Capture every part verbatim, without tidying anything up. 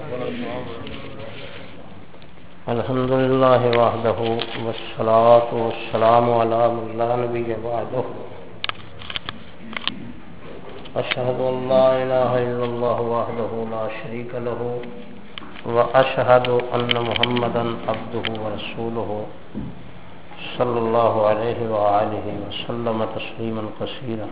الحمد لله وحده والصلاة والسلام على من لا نبي بعده أشهد أن لا إله إلا الله وحده لا شريك له وأشهد أن محمدا عبده ورسوله صلى الله عليه وآله وسلم تسليما كثيرا.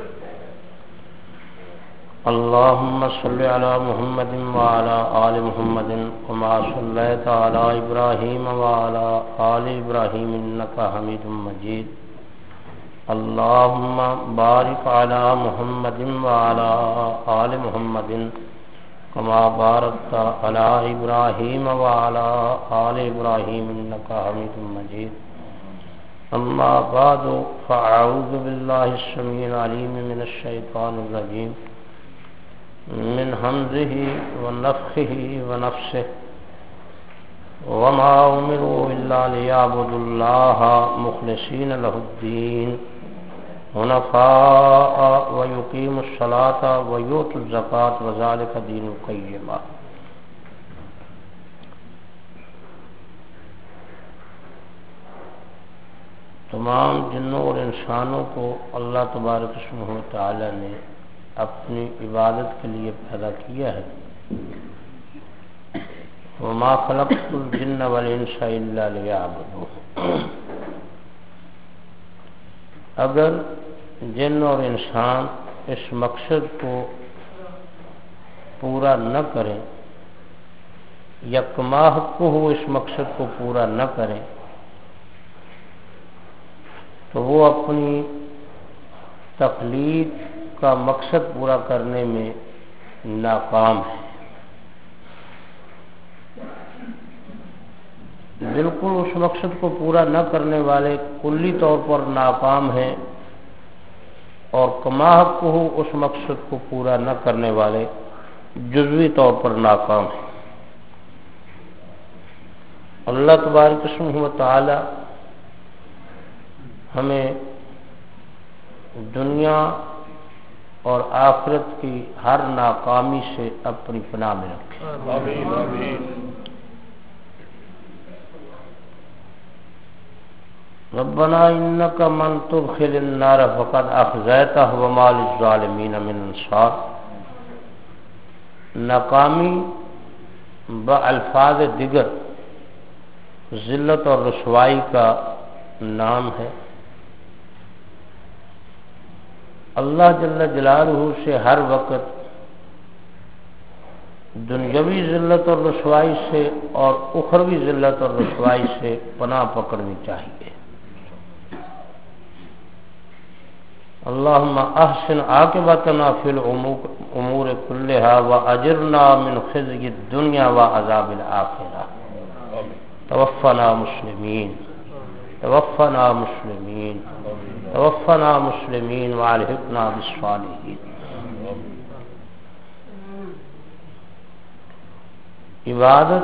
اللهم صل على محمد وعلى آل محمد كما صليت على إبراهيم وعلى آل إبراهيم إنك حميد مجيد. اللهم بارك على محمد وعلى آل محمد كما باركت على إبراهيم وعلى آل إبراهيم إنك حميد مجيد. أما بعد فأعوذ بالله السميع العليم من الشيطان الرجيم من همزه ونفخه ونفسه. وما أمروا إلا ليعبدوا الله مخلصين له الدين حنفاء ويقيموا الصلاة ويؤتوا الزكاة وذلك دين القيمة. تمام جنوں اور انسانوں کو اللہ تبارک و تعالی نے اپنی عبادت کے لیے پیدا کیا ہے. وما خلقت الجن والانس الا ليعبدون. اگر جن اور انسان اس مقصد کو پورا نہ کریں یا کما حق ہو اس مقصد کو پورا نہ کریں تو وہ اپنی تخلیق کا مقصد پورا کرنے میں ناکام ہے. بالکل اس مقصد کو پورا نہ کرنے والے کلی طور پر ناکام ہیں اور کما حق ہو اس مقصد کو پورا نہ کرنے والے جزوی طور پر ناکام ہیں. اللہ تبارک و تعالی ہمیں دنیا اور آخرت کی ہر ناکامی سے اپنی پناہ میں رکھے. آمین آمین. ربنا انک من تدخل النار فقد اخزیتہ وما للظالمین من انصار. ناکامی بالفاظ دیگر ذلت اور رسوائی کا نام ہے. اللہ جل جلالہ سے ہر وقت دنیاوی ذلت اور رسوائی سے اور اخروی ذلت اور رسوائی سے پناہ پکڑنی چاہیے. اللہم احسن عاقبتنا فی الامور کلہا واجرنا من خزی الدنیا وعذاب الآخرہ. توفنا مسلمین توفنا مسلمین توفنا مسلمین والحقنا بالصالحین. عبادت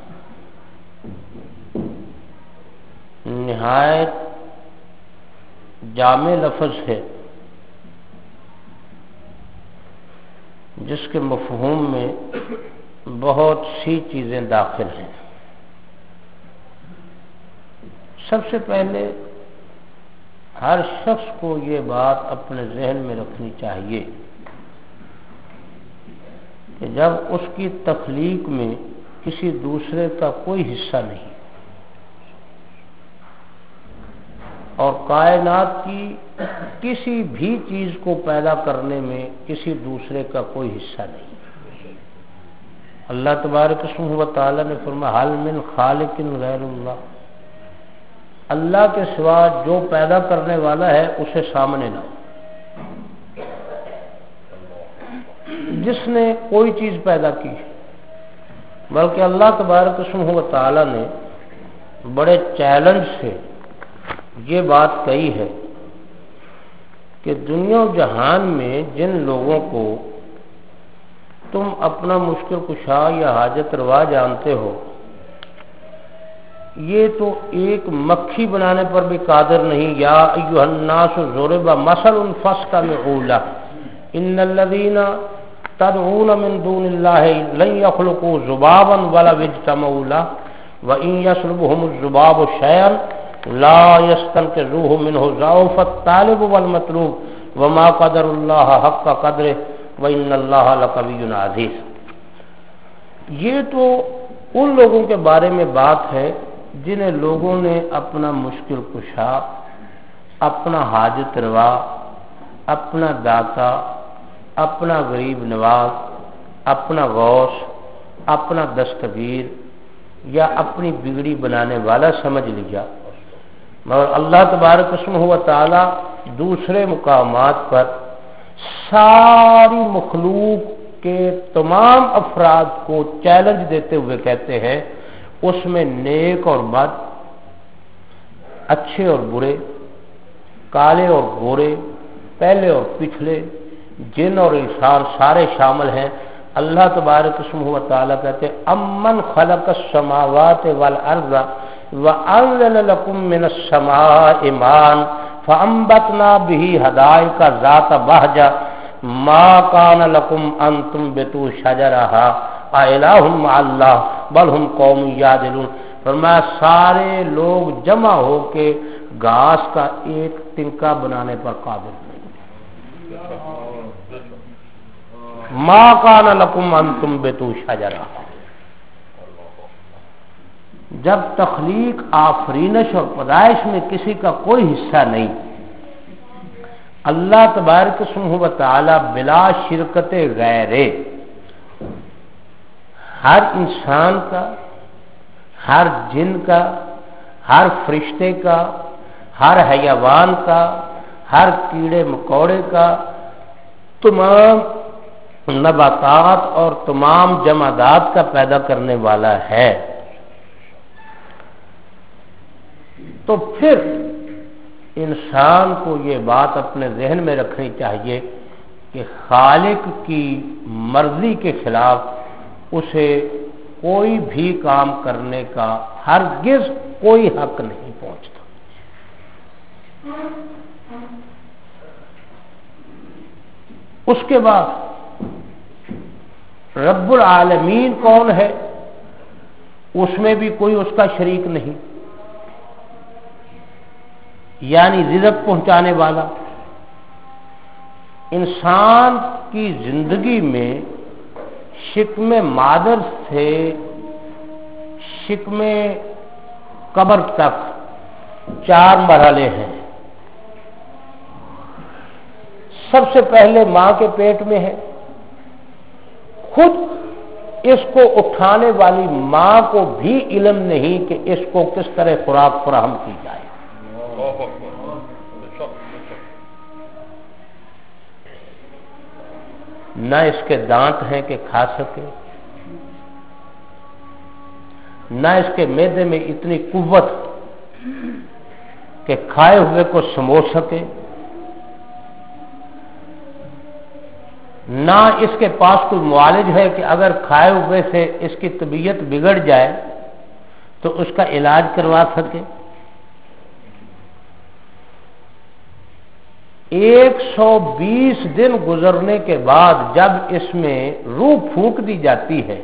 نہایت جامع لفظ ہے جس کے مفہوم میں بہت سی چیزیں داخل ہیں. سب سے پہلے ہر شخص کو یہ بات اپنے ذہن میں رکھنی چاہیے کہ جب اس کی تخلیق میں کسی دوسرے کا کوئی حصہ نہیں اور کائنات کی کسی بھی چیز کو پیدا کرنے میں کسی دوسرے کا کوئی حصہ نہیں. اللہ تبارک و تعالی نے فرمایا حل من خالق غیر اللہ. اللہ کے سوا جو پیدا کرنے والا ہے اسے سامنے لاؤ. جس نے کوئی چیز پیدا کی ہے بلکہ اللہ تبارک و تعالی نے بڑے چیلنج سے یہ بات کہی ہے کہ دنیا و جہان میں جن لوگوں کو تم اپنا مشکل کشا یا حاجت روا جانتے ہو یہ تو ایک مکھی بنانے پر بھی قادر نہیں. یا ایھا الناس ضرب مثل فاستمعوا له ان الذين تدعون من دون اللہ لن یخلقوا ذبابا ولو اجتمعوا له وان یسلبهم الذباب شیئا لا یستنقذوه منه ضعف الطالب والمطلوب وما قدر اللہ حق قدره وان اللہ لقوی عزیز. یہ تو ان لوگوں کے بارے میں بات ہے جنہیں لوگوں نے اپنا مشکل کشا، اپنا حاجت روا، اپنا داتا، اپنا غریب نواز، اپنا غوث، اپنا دستگیر یا اپنی بگڑی بنانے والا سمجھ لیا. مگر اللہ تبارک و تعالی دوسرے مقامات پر ساری مخلوق کے تمام افراد کو چیلنج دیتے ہوئے کہتے ہیں اس میں نیک اور بد، اچھے اور برے، کالے اور گورے، پہلے اور پچھلے، جن اور انسان سارے شامل ہیں. اللہ تبارک و تعالی کہتے ہیں امن خلق السماوات والارض وانزل لكم من السماء ماء فانبتنا به حدائق ذات بهجة ما كان لكم ان تنبتوا شجرها اإله مع الله بل هم قوم يعدلون. فرمایا سارے لوگ جمع ہو کے گھاس کا ایک تنکا بنانے پر قادر نہیں. ما کان لکم ان تنبتوا شجرہ. جب تخلیق، آفرینش اور پیدائش میں کسی کا کوئی حصہ نہیں، اللہ تبارک و تعالی بلا شرکت غیر ہر انسان کا، ہر جن کا، ہر فرشتے کا، ہر حیوان کا، ہر کیڑے مکوڑے کا، تمام نباتات اور تمام جمادات کا پیدا کرنے والا ہے. تو پھر انسان کو یہ بات اپنے ذہن میں رکھنی چاہیے کہ خالق کی مرضی کے خلاف اسے کوئی بھی کام کرنے کا ہرگز کوئی حق نہیں پہنچتا. اس کے بعد رب العالمین کون ہے؟ اس میں بھی کوئی اس کا شریک نہیں، یعنی رزق پہنچانے والا. انسان کی زندگی میں شکم مادر سے شکم قبر تک چار مرحلے ہیں. سب سے پہلے ماں کے پیٹ میں ہے. خود اس کو اٹھانے والی ماں کو بھی علم نہیں کہ اس کو کس طرح خوراک فراہم کی جائے. نہ اس کے دانت ہیں کہ کھا سکے، نہ اس کے معدے میں اتنی قوت کہ کھائے ہوئے کو سمو سکے، نہ اس کے پاس کوئی معالج ہے کہ اگر کھائے ہوئے سے اس کی طبیعت بگڑ جائے تو اس کا علاج کروا سکے. ایک سو بیس دن گزرنے کے بعد جب اس میں روح پھونک دی جاتی ہے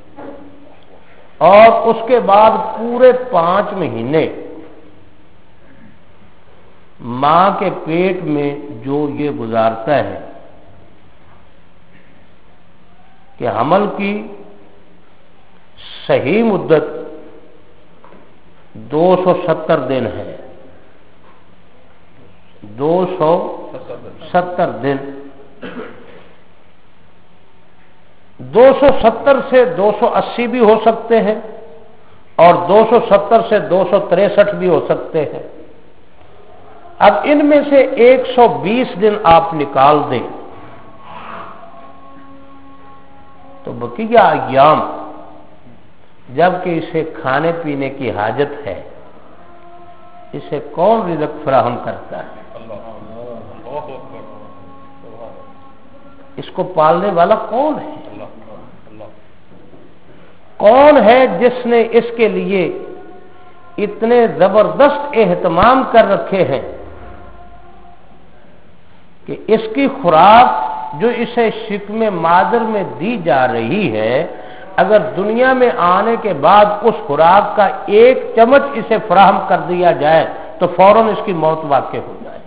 اور اس کے بعد پورے پانچ مہینے ماں کے پیٹ میں جو یہ گزارتا ہے کہ حمل کی صحیح مدت دو سو ستر دن ہے. دو سو ستر دن دو سو ستر سے دو سو اسی بھی ہو سکتے ہیں اور دو سو ستر سے دو سو تریسٹھ بھی ہو سکتے ہیں. اب ان میں سے ایک سو بیس دن آپ نکال دیں تو بقیہ ایام جبکہ اسے کھانے پینے کی حاجت ہے اسے کون رزق فراہم کرتا ہے؟ اس کو پالنے والا کون ہے؟ کون ہے جس نے اس کے لیے اتنے زبردست اہتمام کر رکھے ہیں کہ اس کی خوراک جو اسے شکم مادر میں دی جا رہی ہے، اگر دنیا میں آنے کے بعد اس خوراک کا ایک چمچ اسے فراہم کر دیا جائے تو فوراً اس کی موت واقع ہو جائے۔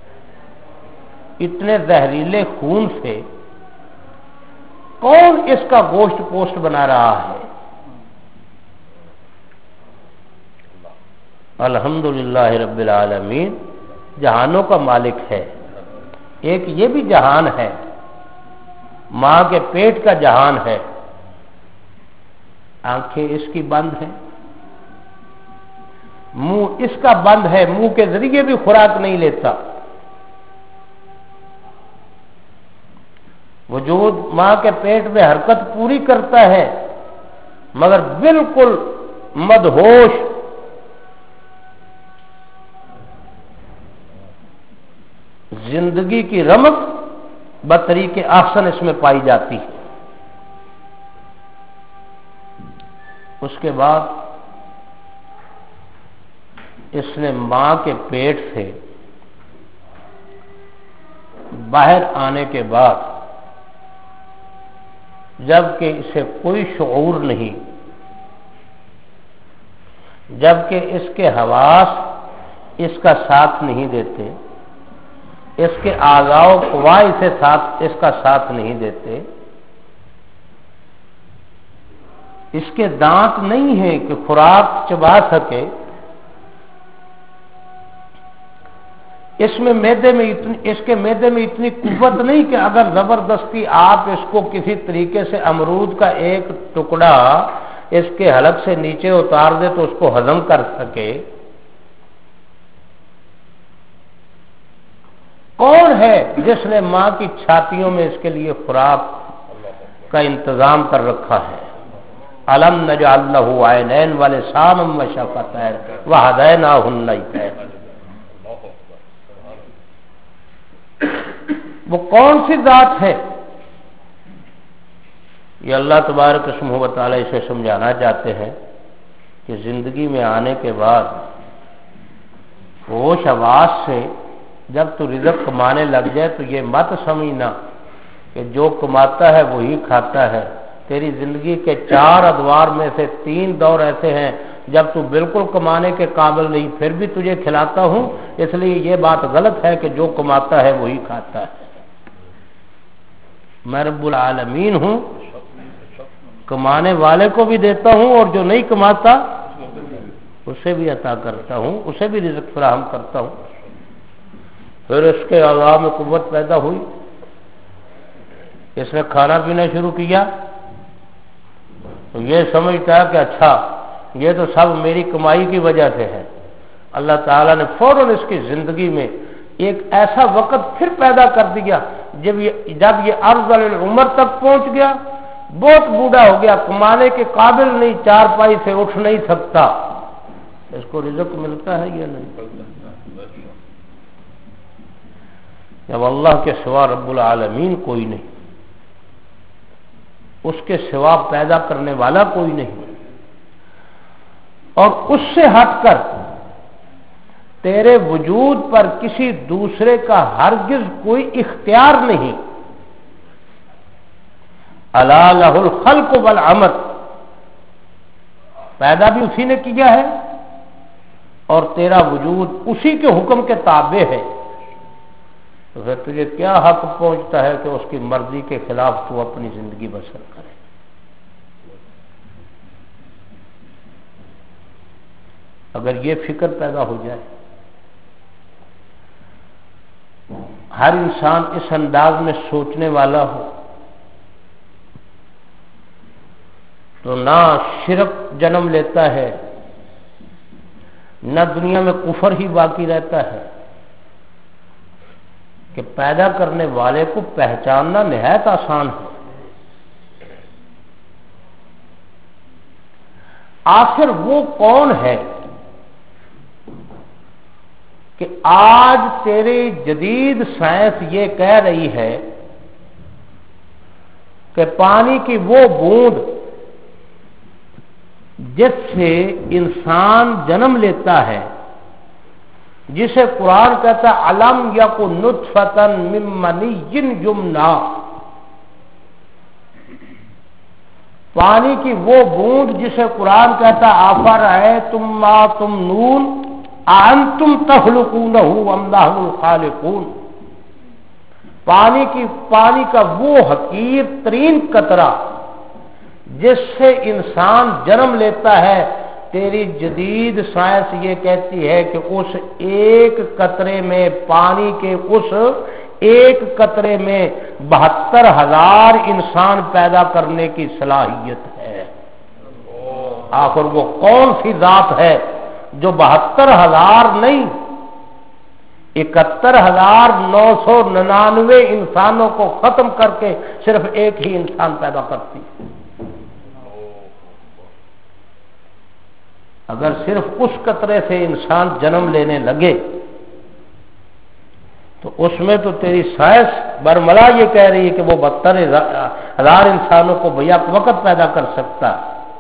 اتنے زہریلے خون سے کون اس کا گوشت پوشت بنا رہا ہے؟ الحمدللہ رب العالمین جہانوں کا مالک ہے۔ ایک یہ بھی جہان ہے، ماں کے پیٹ کا جہان ہے، آنکھیں اس کی بند ہیں، منہ اس کا بند ہے، منہ کے ذریعے بھی خوراک نہیں لیتا، وجود ماں کے پیٹ میں حرکت پوری کرتا ہے مگر بالکل مدہوش، زندگی کی رمق بطریق احسن اس میں پائی جاتی ہے۔ اس کے بعد اس نے ماں کے پیٹ سے باہر آنے کے بعد جبکہ اسے کوئی شعور نہیں، جبکہ اس کے حواس اس کا ساتھ نہیں دیتے، اس کے اعضاء و قوا اسے ساتھ اس کا ساتھ نہیں دیتے، اس کے دانت نہیں ہیں کہ خوراک چبا سکے، اس میں معدے میں اتنی اس کے معدے میں اتنی قوت نہیں کہ اگر زبردستی آپ اس کو کسی طریقے سے امرود کا ایک ٹکڑا اس کے حلق سے نیچے اتار دے تو اس کو ہضم کر سکے۔ کون ہے جس نے ماں کی چھاتیوں میں اس کے لیے خوراک کا انتظام کر رکھا ہے؟ الم نجعل لہ عینین ولسانا وشفتین وہدیناہ النجدین۔ وہ کون سی ذات ہے؟ یہ اللہ تبارک و تعالی اسے سمجھانا چاہتے ہیں کہ زندگی میں آنے کے بعد ہوش حواس سے جب تو رزق کمانے لگ جائے تو یہ مت سمجھنا کہ جو کماتا ہے وہی کھاتا ہے۔ تیری زندگی کے چار ادوار میں سے تین دور ایسے ہیں جب تو بالکل کمانے کے قابل نہیں، پھر بھی تجھے کھلاتا ہوں، اس لیے یہ بات غلط ہے کہ جو کماتا ہے وہی کھاتا ہے۔ میں رب العالمین ہوں، کمانے والے کو بھی دیتا ہوں اور جو نہیں کماتا اسے بھی عطا کرتا ہوں، اسے بھی رزق فراہم کرتا ہوں۔ پھر اس کے اعضاء میں قوت پیدا ہوئی، اس نے کھانا پینا شروع کیا تو یہ سمجھتا ہے کہ اچھا یہ تو سب میری کمائی کی وجہ سے ہے۔ اللہ تعالیٰ نے فوراً اس کی زندگی میں ایک ایسا وقت پھر پیدا کر دیا جب یہ جب یہ ارذل العمر تک پہنچ گیا، بہت بوڑھا ہو گیا، کمانے کے قابل نہیں، چار پائی سے اٹھ نہیں سکتا، اس کو رزق ملتا ہے یا نہیں؟ جب اللہ کے سوا رب العالمین کوئی نہیں، اس کے سوا پیدا کرنے والا کوئی نہیں، اور اس سے ہٹ کر تیرے وجود پر کسی دوسرے کا ہرگز کوئی اختیار نہیں۔ الا لہ الخلق والامر، پیدا بھی اسی نے کیا ہے اور تیرا وجود اسی کے حکم کے تابع ہے، تو پھر تجھے کیا حق پہنچتا ہے کہ اس کی مرضی کے خلاف تو اپنی زندگی بسر کرے؟ اگر یہ فکر پیدا ہو جائے، ہر انسان اس انداز میں سوچنے والا ہو، تو نہ شرک جنم لیتا ہے، نہ دنیا میں کفر ہی باقی رہتا ہے، کہ پیدا کرنے والے کو پہچاننا نہایت آسان ہے۔ آخر وہ کون ہے کہ آج تیری جدید سائنس یہ کہہ رہی ہے کہ پانی کی وہ بوند جس سے انسان جنم لیتا ہے جسے قرآن کہتا ہے علم یکن نطفۃ من منی یمنا، پانی کی وہ بوند جسے قرآن کہتا افرأیتم ما تمنون اانتم تخلقونہ ام نحن الخالقون، پانی کی پانی کا وہ حقیر ترین قطرہ جس سے انسان جنم لیتا ہے، تیری جدید سائنس یہ کہتی ہے کہ اس ایک قطرے میں، پانی کے اس ایک قطرے میں بہتر ہزار انسان پیدا کرنے کی صلاحیت ہے۔ آخر وہ کون سی ذات ہے جو بہتر ہزار نہیں، اکہتر ہزار نو سو ننانوے انسانوں کو ختم کر کے صرف ایک ہی انسان پیدا کرتی ہے؟ اگر صرف اس قطرے سے انسان جنم لینے لگے تو اس میں تو تیری سائنس برملا یہ کہہ رہی ہے کہ وہ بہتر ہزار انسانوں کو بیک وقت پیدا کر سکتا۔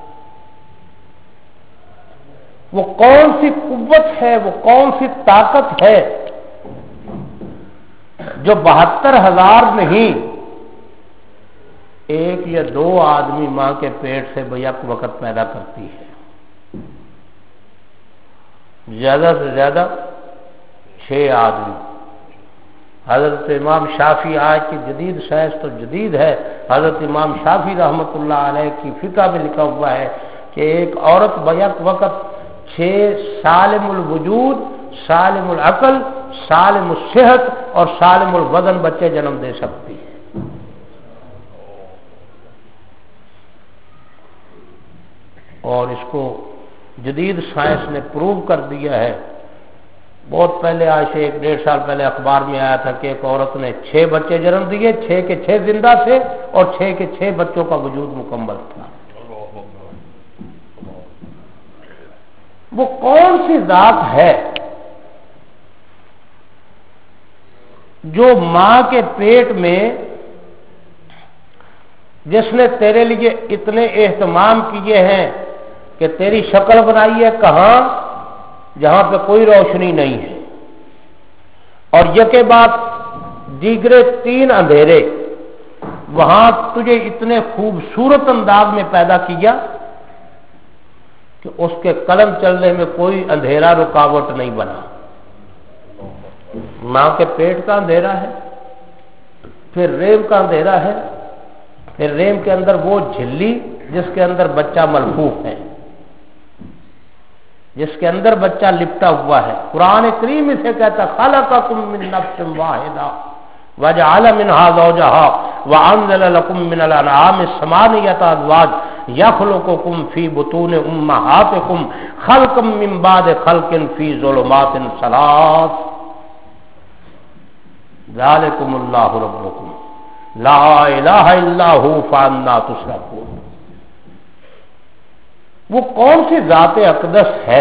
وہ کون سی قوت ہے، وہ کون سی طاقت ہے جو بہتر ہزار نہیں، ایک یا دو آدمی ماں کے پیٹ سے بیک وقت پیدا کرتی ہے؟ زیادہ سے زیادہ چھ آدمی۔ حضرت امام شافعی، آج کی جدید سائنس تو جدید ہے، حضرت امام شافعی رحمۃ اللہ علیہ کی فقہ میں لکھا ہوا ہے کہ ایک عورت بیک وقت چھ سالم الوجود، سالم العقل، سالم الصحت اور سالم الوزن بچے جنم دے سکتی ہے۔ اور اس کو جدید سائنس نے پروو کر دیا ہے۔ بہت پہلے، آج سے ایک ڈیڑھ سال پہلے اخبار میں آیا تھا کہ ایک عورت نے چھ بچے جنم دیے، چھ کے چھ زندہ تھے اور چھ کے چھ بچوں کا وجود مکمل تھا۔ وہ کون سی ذات ہے جو ماں کے پیٹ میں، جس نے تیرے لیے اتنے اہتمام کیے ہیں کہ تیری شکل بنائی ہے کہاں؟ جہاں پہ کوئی روشنی نہیں ہے، اور یکے بعد دیگرے تین اندھیرے، وہاں تجھے اتنے خوبصورت انداز میں پیدا کیا کہ اس کے قلم چلنے میں کوئی اندھیرا رکاوٹ نہیں بنا۔ ماں کے پیٹ کا اندھیرا ہے، پھر ریم کا اندھیرا ہے، پھر ریم کے اندر وہ جھلی جس کے اندر بچہ ملفوف ہے، جس کے اندر بچہ لپٹا ہوا ہے۔ قرآن کریم اسے کہتا خلقکم من نفس واحدہ وجعل منها زوجها وانزل لكم من الانعام ثمانية ازواج يخلقكم في بطون امهاتكم خلقا من بعد خلق في ظلمات ثلاث ذلكم الله ربكم لا اله الا هو فانا تشركون۔ وہ کون سی ذات اقدس ہے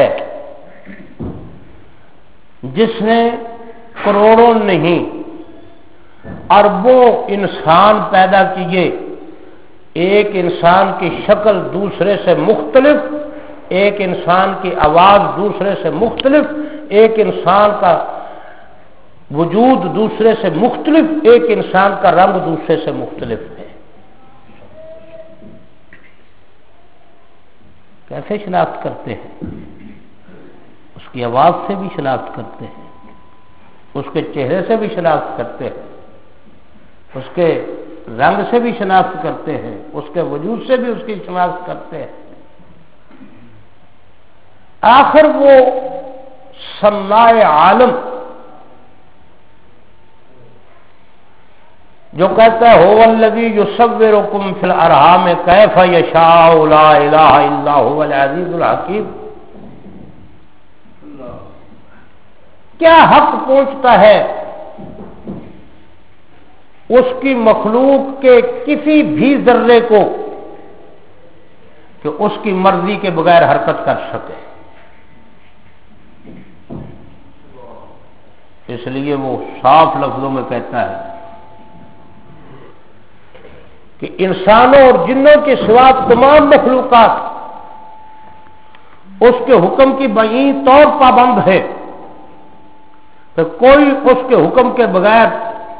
جس نے کروڑوں نہیں اربوں انسان پیدا کیے، ایک انسان کی شکل دوسرے سے مختلف، ایک انسان کی آواز دوسرے سے مختلف، ایک انسان کا وجود دوسرے سے مختلف، ایک انسان کا رنگ دوسرے سے مختلف ہے؟ کیسے شناخت کرتے ہیں؟ اس کی آواز سے بھی شناخت کرتے ہیں، اس کے چہرے سے بھی شناخت کرتے ہیں، اس کے رنگ سے بھی شناخت کرتے ہیں، اس کے وجود سے بھی اس کی شناخت کرتے ہیں۔ آخر وہ سماع عالم جو کہتا ہے هو الذی یصورکم فی الارحام کیف یشاء لا الہ الا هو العزیز الحکیم، کیا حق پہنچتا ہے اس کی مخلوق کے کسی بھی ذرے کو کہ اس کی مرضی کے بغیر حرکت کر سکے؟ اس لیے وہ صاف لفظوں میں کہتا ہے کہ انسانوں اور جنوں کے سوا تمام مخلوقات اس کے حکم کی بعین طور پابند ہے، تو کوئی اس کے حکم کے بغیر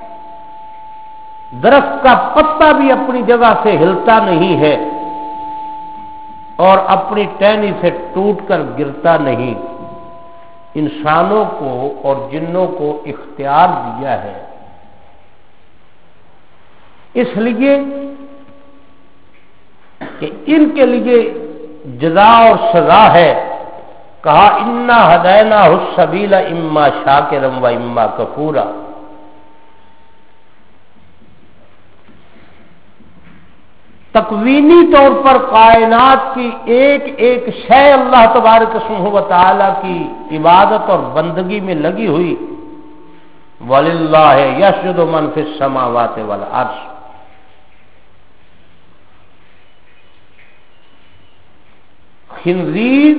درخت کا پتا بھی اپنی جگہ سے ہلتا نہیں ہے اور اپنی ٹہنی سے ٹوٹ کر گرتا نہیں. انسانوں کو اور جنوں کو اختیار دیا ہے، اس لیے کہ ان کے لیے جزا اور سزا ہے. کہا انا ہدیناہ السبیل اما شاکرا و اما کفورا. تکوینی طور پر کائنات کی ایک ایک شے اللہ تبارک و تعالی کی عبادت اور بندگی میں لگی ہوئی. وَلِلَّهِ يَسْجُدُ مَن فِي السَّمَاوَاتِ وَالْأَرْضِ. خنزیر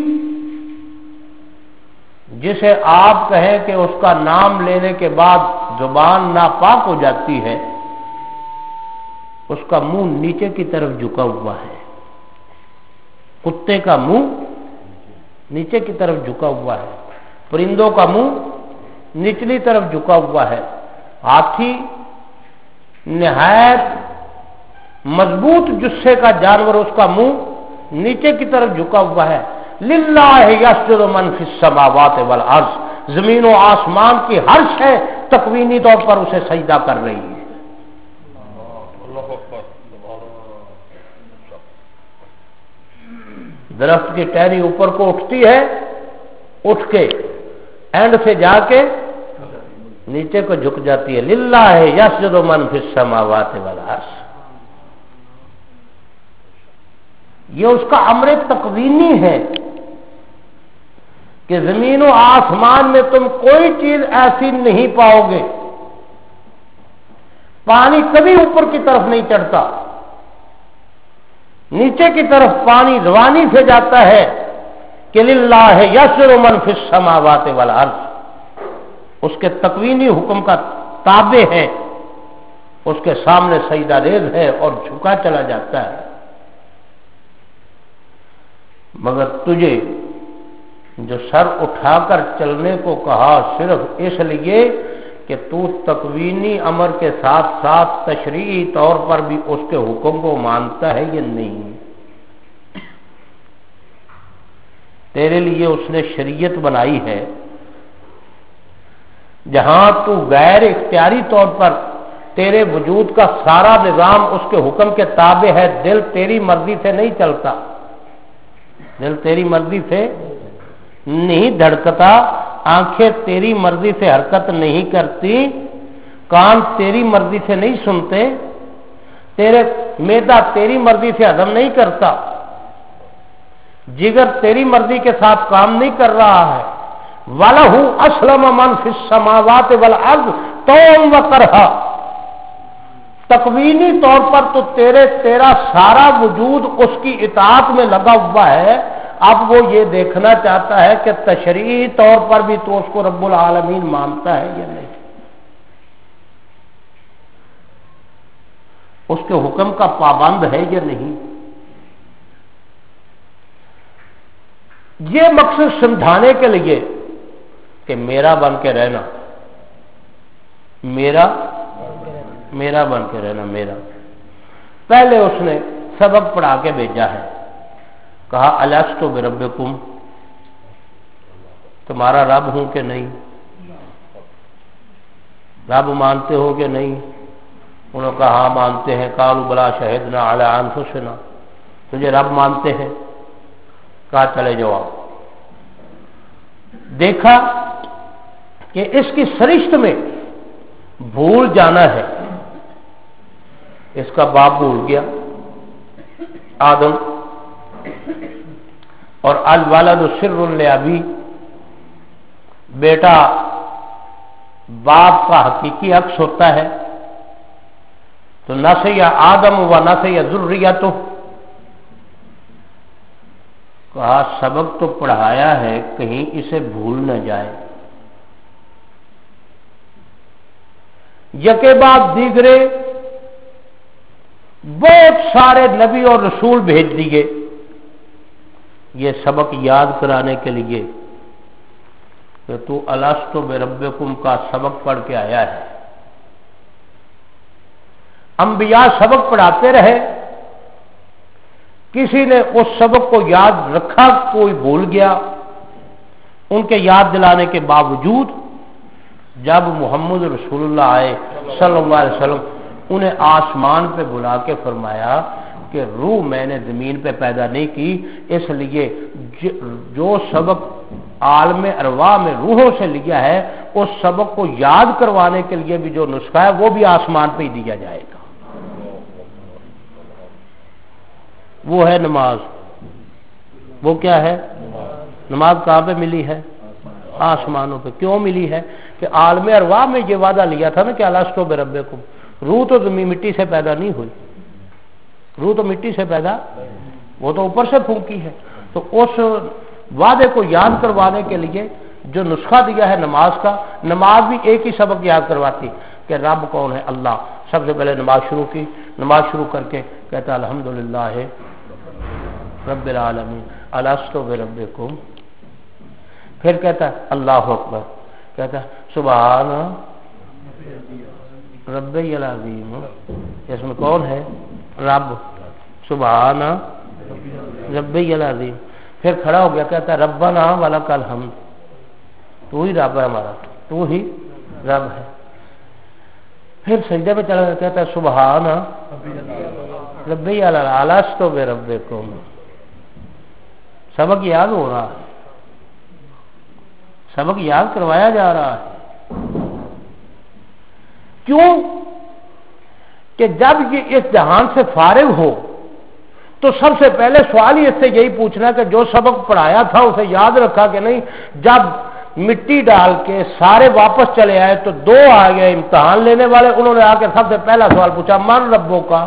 جسے آپ کہیں کہ اس کا نام لینے کے بعد زبان ناپاک ہو جاتی ہے، اس کا منہ نیچے کی طرف جھکا ہوا ہے. کتے کا منہ نیچے کی طرف جھکا ہوا ہے، پرندوں کا منہ نچلی طرف جھکا ہوا ہے. ہاتھی نہایت مضبوط جثے کا جانور، اس کا منہ نیچے کی طرف جھکا ہوا ہے. للہ یسجد من فی السماوات والارض. زمین و آسمان کی ہر شے تکوینی طور پر اسے سجدہ کر رہی ہے. درخت کی ٹہنی اوپر کو اٹھتی ہے، اٹھ کے اینڈ سے جا کے نیچے کو جھک جاتی ہے. للہ یسجد من فی السماوات والارض. یہ اس کا امر تکوینی ہے کہ زمین و آسمان میں تم کوئی چیز ایسی نہیں پاؤ گے. پانی کبھی اوپر کی طرف نہیں چڑھتا، نیچے کی طرف پانی روانی سے جاتا ہے. کہ للہ یسجد من فی السماوات والارض. اس کے تکوینی حکم کا تابع ہے، اس کے سامنے سجدہ ریز ہے اور جھکا چلا جاتا ہے. مگر تجھے جو سر اٹھا کر چلنے کو کہا صرف اس لیے کہ تو تکوینی امر کے ساتھ ساتھ تشریعی طور پر بھی اس کے حکم کو مانتا ہے یا نہیں. تیرے لیے اس نے شریعت بنائی ہے جہاں تو غیر اختیاری طور پر تیرے وجود کا سارا نظام اس کے حکم کے تابع ہے. دل تیری مرضی سے نہیں چلتا، دل تیری مرضی سے نہیں دھڑکتا، آنکھیں تیری مرضی سے حرکت نہیں کرتی، کان تیری مرضی سے نہیں سنتے، تیرے معدہ تیری مرضی سے ہضم نہیں کرتا، جگر تیری مرضی کے ساتھ کام نہیں کر رہا ہے. وَلَهُ أَسْلَمَ مَن فِي السَّمَاوَاتِ وَالْأَرْضِ طَوْعًا وَكَرْهًا. تکوینی طور پر تو تیرے تیرا سارا وجود اس کی اطاعت میں لگا ہوا ہے. اب وہ یہ دیکھنا چاہتا ہے کہ تشریعی طور پر بھی تو اس کو رب العالمین مانتا ہے یا نہیں، اس کے حکم کا پابند ہے یا نہیں. یہ مقصد سمجھانے کے لیے کہ میرا بن کے رہنا، میرا میرا بن کے رہنا میرا. پہلے اس نے سبق پڑھا کے بھیجا ہے. کہا الستو بربکم، تمہارا رب ہوں کہ نہیں، رب مانتے ہو کہ نہیں. انہوں نے کہا ہاں مانتے ہیں. قالوا بلا شہدنا علی انفسنا. تجھے رب مانتے ہیں؟ کہا چلے جاؤ. دیکھا کہ اس کی سرشت میں بھول جانا ہے. اس کا باپ بھول گیا آدم، اور الولد سر لابی، بیٹا باپ کا حقیقی عکس ہوتا ہے. تو نسی آدم و نسی ذریتہ. کہا سبق تو پڑھایا ہے، کہیں اسے بھول نہ جائے. یکے بعد دیگرے بہت سارے نبی اور رسول بھیج دیے یہ سبق یاد کرانے کے لیے. کہ تو الستو بربکم کا سبق پڑھ کے آیا ہے. انبیاء سبق پڑھاتے رہے, کسی نے اس سبق کو یاد رکھا, کوئی بھول گیا. ان کے یاد دلانے کے باوجود جب محمد رسول اللہ آئے صلی اللہ علیہ وسلم, انہیں آسمان پہ بلا کے فرمایا کہ روح میں نے زمین پہ پیدا نہیں کی, اس لیے جو سبق عالم ارواح میں روحوں سے لیا ہے اس سبق کو یاد کروانے کے لیے بھی جو نسخہ ہے وہ بھی آسمان پہ ہی دیا جائے گا. وہ ہے نماز. وہ کیا ہے؟ نماز کہاں پہ ملی ہے؟ آسمانوں پہ. کیوں ملی ہے؟ کہ عالم ارواح میں یہ وعدہ لیا تھا نا کہ الستو بربکم. روح تو زمین مٹی سے پیدا نہیں ہوئی, روح تو مٹی سے پیدا, وہ تو اوپر سے پھونکی ہے. تو اس وعدے کو یاد کروانے کے لیے جو نسخہ دیا ہے نماز کا, نماز بھی ایک ہی سبق یاد کرواتی کہ رب کون ہے؟ اللہ. سب سے پہلے نماز شروع کی, نماز شروع کر کے کہتا الحمدللہ رب العالمین الستو بربکم. پھر کہتا اللہ اکبر, کہتا سبحان ربی العظیم. اس میں کون ہے؟ رب. سبحان ربی العظیم. پھر کھڑا ہو گیا, کہتا ربنا ولک الحمد. تو ہی رب ہے ہمارا, تو ہی رب ہے. پھر سجدے پہ چلا گیا, کہتا سبحان ربی الستو بربکم. سبق یاد ہو رہا ہے, سبق یاد کروایا جا رہا ہے. کیوں؟ کہ جب یہ اس جہان سے فارغ ہو تو سب سے پہلے سوال ہی اس سے یہی پوچھنا کہ جو سبق پڑھایا تھا اسے یاد رکھا کہ نہیں. جب مٹی ڈال کے سارے واپس چلے آئے تو دو آ گئے امتحان لینے والے, انہوں نے آ کے سب سے پہلا سوال پوچھا من ربوں کا.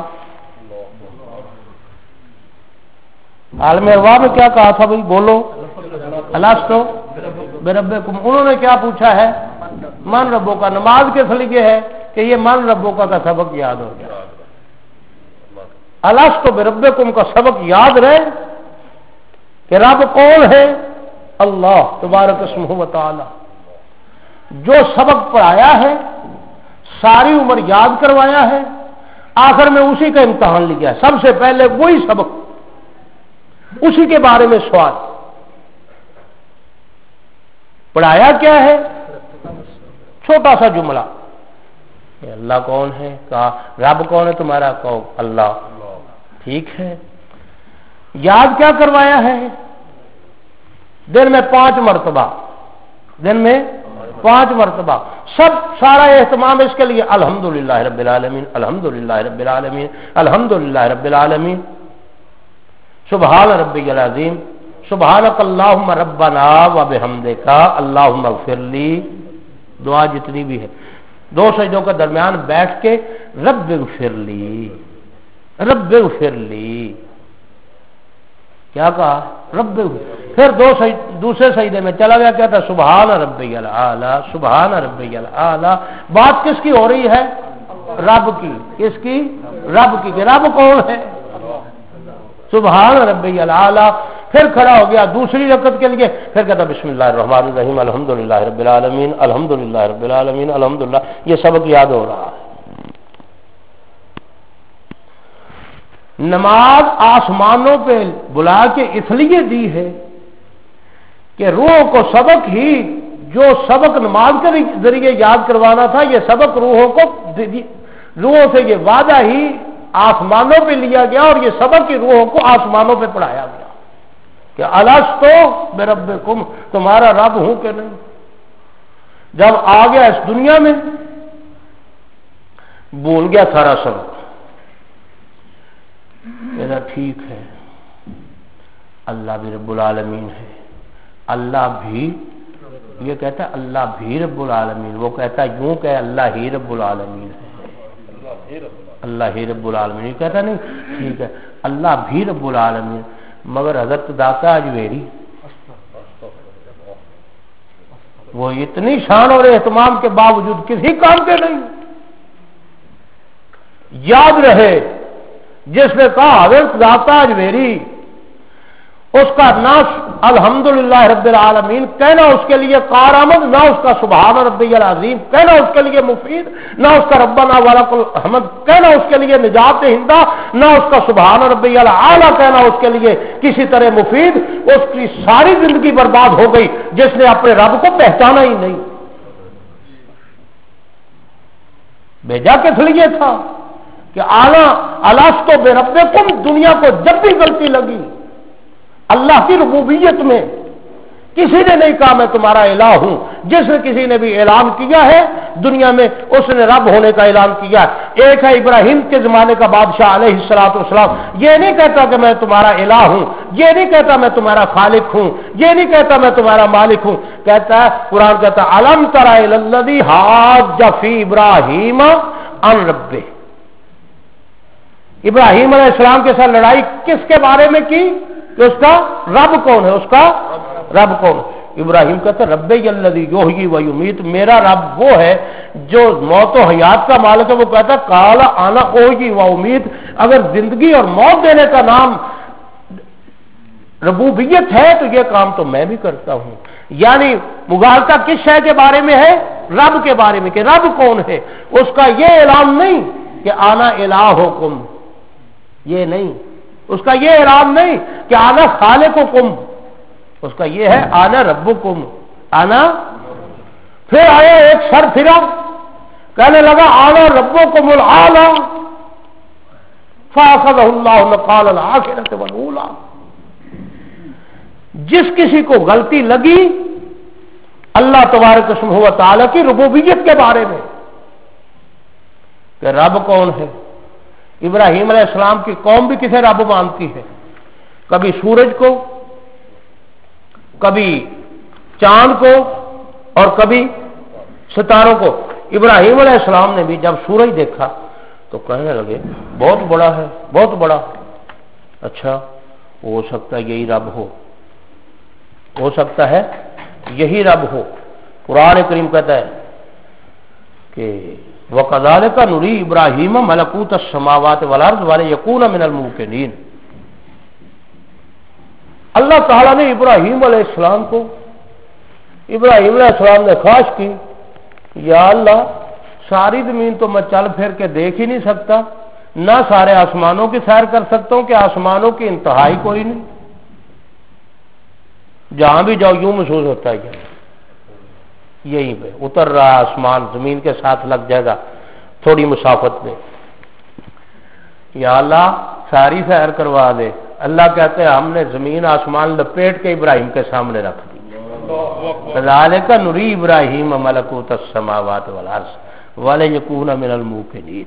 عالم ارواح میں کیا کہا تھا بھائی؟ بولو الستو بربکم. انہوں نے کیا پوچھا ہے؟ من ربوں کا. نماز کس لیے ہے؟ کہ یہ من ربوں کا کا سبق یاد ہو گیا. الستو بربکم کا سبق یاد رہے کہ رب کون ہے؟ اللہ تبارک اسمہ و تعالی. جو سبق پڑھایا ہے, ساری عمر یاد کروایا ہے, آخر میں اسی کا امتحان لیا ہے. سب سے پہلے وہی سبق, اسی کے بارے میں سوال. پڑھایا کیا ہے؟ چھوٹا سا جملہ, اللہ کون ہے؟ کہا. رب کون ہے تمہارا؟ کہو اللہ. ٹھیک ہے. یاد کیا کروایا ہے؟ دن میں پانچ مرتبہ, دن میں پانچ مرتبہ سب سارا اہتمام اس کے لیے الحمدللہ رب العالمین الحمدللہ رب العالمین الحمدللہ رب العالمین. سبحان ربی العظیم سبحانک اللہم ربنا و بحمدک اللہم اغفر لی. دعا جتنی بھی ہے دو سجدوں کے درمیان بیٹھ کے رب اغفر لی رب اغفر لی. کیا کہا؟ رب. پھر دو سج... دوسرے سجدے میں چلا گیا, کہتا سبحان ربی العالی سبحان ربی العالی. بات کس کی ہو رہی ہے؟ رب کی. کس کی؟ رب کی. کہ رب کون ہے؟ سبحان ربی العالی. پھر کھڑا ہو گیا دوسری رکعت کے لیے, پھر کہتا بسم اللہ الرحمن الرحیم الحمدللہ رب العالمین الحمدللہ رب العالمین الحمدللہ. یہ سبق یاد ہو رہا ہے. نماز آسمانوں پہ بلا کے اس لیے دی ہے کہ روحوں کو سبق ہی, جو سبق نماز کے ذریعے یاد کروانا تھا, یہ سبق روحوں کو, روحوں سے یہ وعدہ ہی آسمانوں پہ لیا گیا اور یہ سبق ہی روحوں کو آسمانوں پہ پڑھایا گیا کہ الستو بربکم, تمہارا رب ہوں کہ نہیں. جب آ گیا اس دنیا میں بول گیا سارا سبق. میرا ٹھیک ہے, اللہ بھی رب العالمین ہے. اللہ بھی, یہ کہتا ہے اللہ بھی رب العالمین. وہ کہتا ہے یوں کہ اللہ ہی رب العالمین ہے. اللہ ہی رب العالمین. یہ کہتا نہیں ٹھیک ہے اللہ بھی رب العالمین. مگر حضرت داتا اجمیری وہ اتنی شان اور اہتمام کے باوجود کسی کام کے نہیں. یاد رہے جس نے کہا حضرت داتا اجمیری اس کا نہ الحمدللہ رب العالمین کہنا اس کے لیے کارآمد، نہ اس کا سبحان ربی العظیم کہنا اس کے لیے مفید، نہ اس کا ربنا ولک الحمد کہنا اس کے لیے نجات دہندہ، نہ اس کا سبحان ربی العالی کہنا اس کے لیے کسی طرح مفید۔ اس کی ساری زندگی برباد ہو گئی جس نے اپنے رب کو پہچانا ہی نہیں۔ بھیجا کس لیے تھا کہ آنا الستو بربکم، دنیا کو جب بھی غلطی لگی اللہ کی ربوبیت میں کسی نے نہیں کہا میں تمہارا الہ ہوں۔ جس نے کسی نے بھی اعلان کیا ہے دنیا میں اس نے رب ہونے کا اعلان کیا ہے۔ ایک ہے ابراہیم کے زمانے کا بادشاہ علیہ الصلوۃ والسلام، یہ نہیں کہتا کہ میں تمہارا الہ ہوں، یہ نہیں کہتا میں تمہارا خالق ہوں، یہ نہیں کہتا میں تمہارا مالک ہوں، کہتا ہے قرآن کہتا ہے الم تر الی الذی حاج فی ابراہیم عن ربہ۔ ابراہیم علیہ السلام کے ساتھ لڑائی کس کے بارے میں کی کہ اس کا رب کون ہے، اس کا رب کون ہے؟ ابراہیم کہتا رب الذی یحیی و یمیت، میرا رب وہ ہے جو موت و حیات کا مالک ہے۔ وہ کہتا قال انا احیی و امیت، اگر زندگی اور موت دینے کا نام ربوبیت ہے تو یہ کام تو میں بھی کرتا ہوں۔ یعنی مغالطہ کس شے کے بارے میں ہے؟ رب کے بارے میں کہ رب کون ہے۔ اس کا یہ اعلان نہیں کہ انا الہکم، یہ نہیں، اس کا یہ اعلان نہیں کہ انا خالقکم، اس کا یہ ہے انا ربکم، انا۔ پھر آیا ایک سر پھرا کہنے لگا انا ربکم الاعلی فاخذہ اللہ نکال الآخرۃ والاولی۔ جس کسی کو غلطی لگی اللہ تبارک و تعالی کی ربوبیت کے بارے میں کہ رب کون ہے۔ ابراہیم علیہ السلام کی قوم بھی کسے رب مانتی ہے، کبھی سورج کو، کبھی چاند کو اور کبھی ستاروں کو۔ ابراہیم علیہ السلام نے بھی جب سورج دیکھا تو کہنے لگے بہت بڑا ہے، بہت بڑا۔ اچھا ہو سکتا ہے یہی رب ہو، ہو سکتا ہے یہی رب ہو۔ قرآن کریم کہتا ہے کہ وَكَذَلِكَ نُرِي إِبْرَاهِيمَ مَلَكُوتَ السَّمَاوَاتِ وَالْأَرْضِ وَلِيَكُونَ مِنَ الْمُوقِنِينَ۔ اللہ تعالیٰ نے ابراہیم علیہ السلام کو، ابراہیم علیہ السلام نے خواہش کی یا اللہ ساری زمین تو میں چل پھر کے دیکھ ہی نہیں سکتا، نہ سارے آسمانوں کی سیر کر سکتا ہوں کہ آسمانوں کی انتہائی کوئی نہیں، جہاں بھی جاؤ یوں محسوس ہوتا ہے یہیں پہ اتر رہا آسمان زمین کے ساتھ لگ جائے گا تھوڑی مسافت میں۔ یا اللہ ساری سیر کروا دے۔ اللہ کہتے ہیں ہم نے زمین آسمان لپیٹ کے ابراہیم کے سامنے رکھ دی۔ ذالک نری ابراہیم ملکوت السماوات والارض ولیکون من الموقنین۔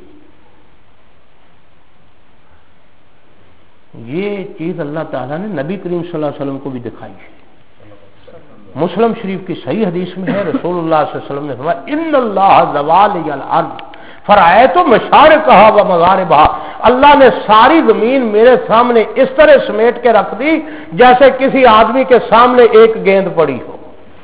یہ چیز اللہ تعالیٰ نے نبی کریم صلی اللہ علیہ وسلم کو بھی دکھائی ہے۔ مسلم شریف کی صحیح حدیث میں ہے رسول اللہ صلی اللہ علیہ وسلم نے فرمایا ان اللہ زوالی الارض فرأیت مشارقها ومغاربها، اللہ نے ساری زمین میرے سامنے اس طرح سمیٹ کے رکھ دی جیسے کسی آدمی کے سامنے ایک گیند پڑی ہو۔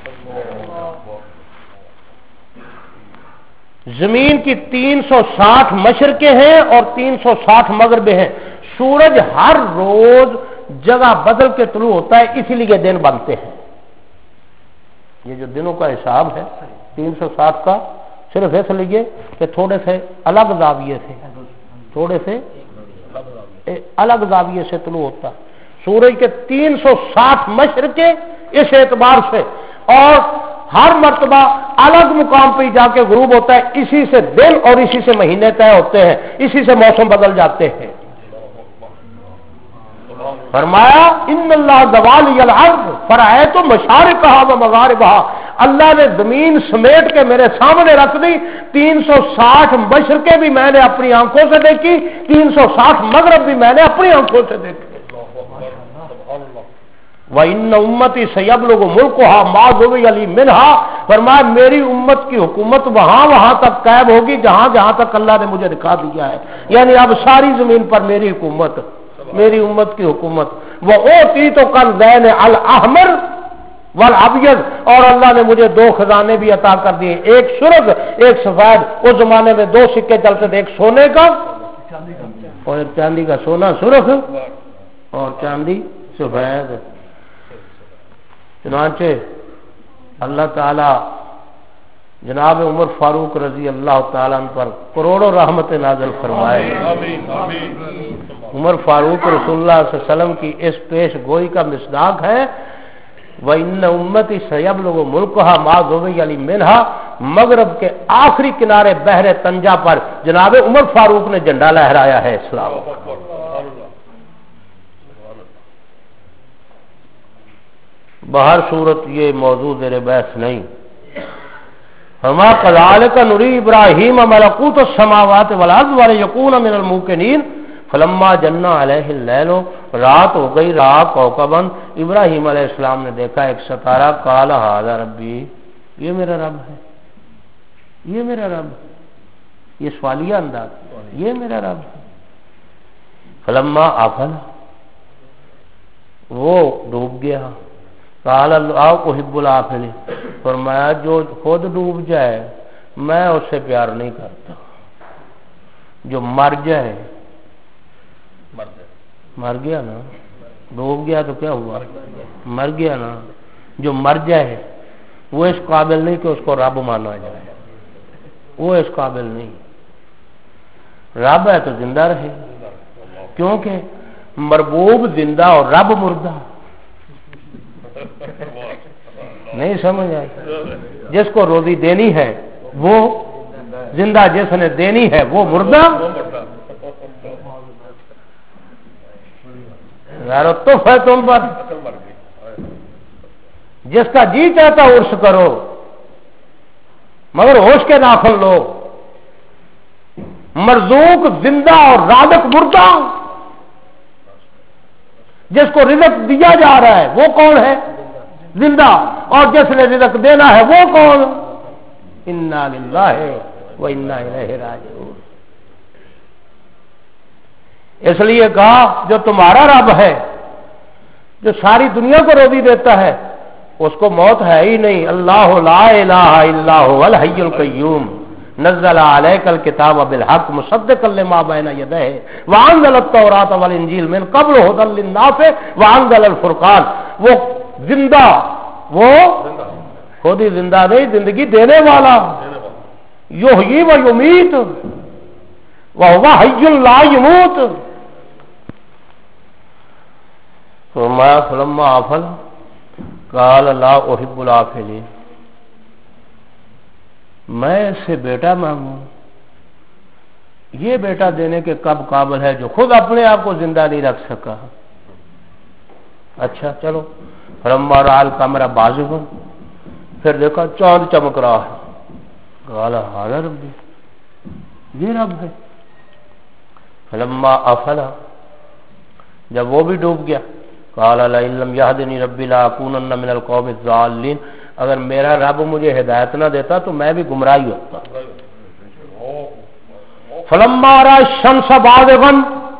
زمین کی تین سو ساٹھ مشرقیں ہیں اور تین سو ساٹھ مغربیں ہیں۔ سورج ہر روز جگہ بدل کے طلوع ہوتا ہے، اسی لیے دن بنتے ہیں۔ یہ جو دنوں کا حساب ہے تین سو ساٹھ کا صرف اس لیے کہ تھوڑے سے الگ زاویے سے تھوڑے سے الگ زاویے سے طلوع ہوتا ہے۔ سورج کے تین سو ساٹھ مشرقیں اس اعتبار سے، اور ہر مرتبہ الگ مقام پہ جا کے غروب ہوتا ہے، اسی سے دن اور اسی سے مہینے طے ہوتے ہیں، اسی سے موسم بدل جاتے ہیں۔ فرمایا ان اللہ زوالی الارض فرأیت مشارقها ومغاربها، اللہ نے زمین سمیٹ کے میرے سامنے رکھ دی، تین سو ساٹھ مشرقیں بھی میں نے اپنی آنکھوں سے دیکھی، تین سو ساٹھ مغرب بھی میں نے اپنی آنکھوں سے دیکھی۔ وَإِنَّ أُمَّتِي سَيَبْلُغُ مُلْكُهَا مَا ذُوِّيَ لِي مِنْهَا، فرمایا میری امت کی حکومت وہاں وہاں تک قائم ہوگی جہاں جہاں تک اللہ نے مجھے دکھا دیا ہے، یعنی اب ساری زمین پر میری حکومت، میری امت کی حکومت۔ وہ اوتی تو کل دین الاحمر والابیض، اور اللہ نے مجھے دو خزانے بھی عطا کر دیے، ایک سرخ ایک سفید۔ اس زمانے میں دو سکے چلتے تھے، ایک سونے کا اور ایک چاندی کا، سونا سرخ اور چاندی سفید. چنانچہ اللہ تعالی جناب عمر فاروق رضی اللہ تعالیٰ عنہ پر کروڑوں رحمت نازل فرمائے. عمر فاروق رسول اللہ صلی اللہ علیہ وسلم کی اس پیش گوئی کا مصداق ہے. وَإِنَّ أُمَّتِي سَيَبْلُغُ مُلْكُهَا مَا ذُوِيَ مِنْهَا. مغرب کے آخری کنارے بحر تنجا پر جناب عمر فاروق نے جھنڈا لہرایا ہے اسلام. بہر صورت یہ موضوع زیر بحث نہیں. فما كذلك نري ابراهيم ملكوت السماوات والارض وليكون من الموقنين فلما جن عليه الليل. رات ہو گئی رات کوكبا. ابراہیم علیہ السلام نے دیکھا ایک ستارہ. قال هذا ربي. یہ میرا رب ہے, یہ میرا رب ہے. یہ سوالیہ انداز, یہ میرا رب ہے. فلما افل, وہ ڈوب گیا. قال اللہ احب الافلین. فرمایا جو خود ڈوب جائے میں اس سے پیار نہیں کرتا. جو مر جائے, مر گیا نا, ڈوب گیا تو کیا ہوا, مر گیا نا. جو مر جائے وہ اس قابل نہیں کہ اس کو رب مانا جائے, وہ اس قابل نہیں. رب ہے تو زندہ رہے, کیونکہ مربوب زندہ اور رب مردہ. نہیں سمجھ آئی. جس کو روزی دینی ہے وہ زندہ, جس نے دینی ہے وہ مردہ. غیرت ہے تم پر. جس کا جی چاہتا عرس کرو مگر ہوش کے نافل لو. مرزوق زندہ اور رازق مردہ. جس کو رزق دیا جا رہا ہے وہ کون ہے؟ زندہ. اور جس نے رزق دینا ہے وہ کون؟ انا للہ و انا الیہ راجعون. اس لیے کہا جو تمہارا رب ہے, جو ساری دنیا کو روزی دیتا ہے, اس کو موت ہے ہی نہیں. اللہ لا الہ الا هو الحی القیوم نزل علیک الکتاب بالحق مصدقا لما بین یدیہ وانزل التوراۃ والانجیل من قبل ھدی للناس وانزل الفرقان. وہ زندہ, وہ خود ہی زندہ نہیں, زندگی دینے والا. یحیی و یمیت وہو حی لا یموت. فرمایا فلما افل قال لا احب الافلین. میں اس سے بیٹا مانگوں, یہ بیٹا دینے کے کب قابل ہے جو خود اپنے آپ کو زندہ نہیں رکھ سکا. اچھا چلو. فلما رأى القمر بازغا, پھر دیکھا چاند چمک رہا ہے. قال هذا ربي, یہ رب ہے. فلما افل, جب وہ بھی ڈوب گیا. قال لئن لم يهدني ربي لاكونن من القوم الضالين. اگر میرا رب مجھے ہدایت نہ دیتا تو میں بھی گمراہی ہوتا. فلما رأى الشمس بازغا,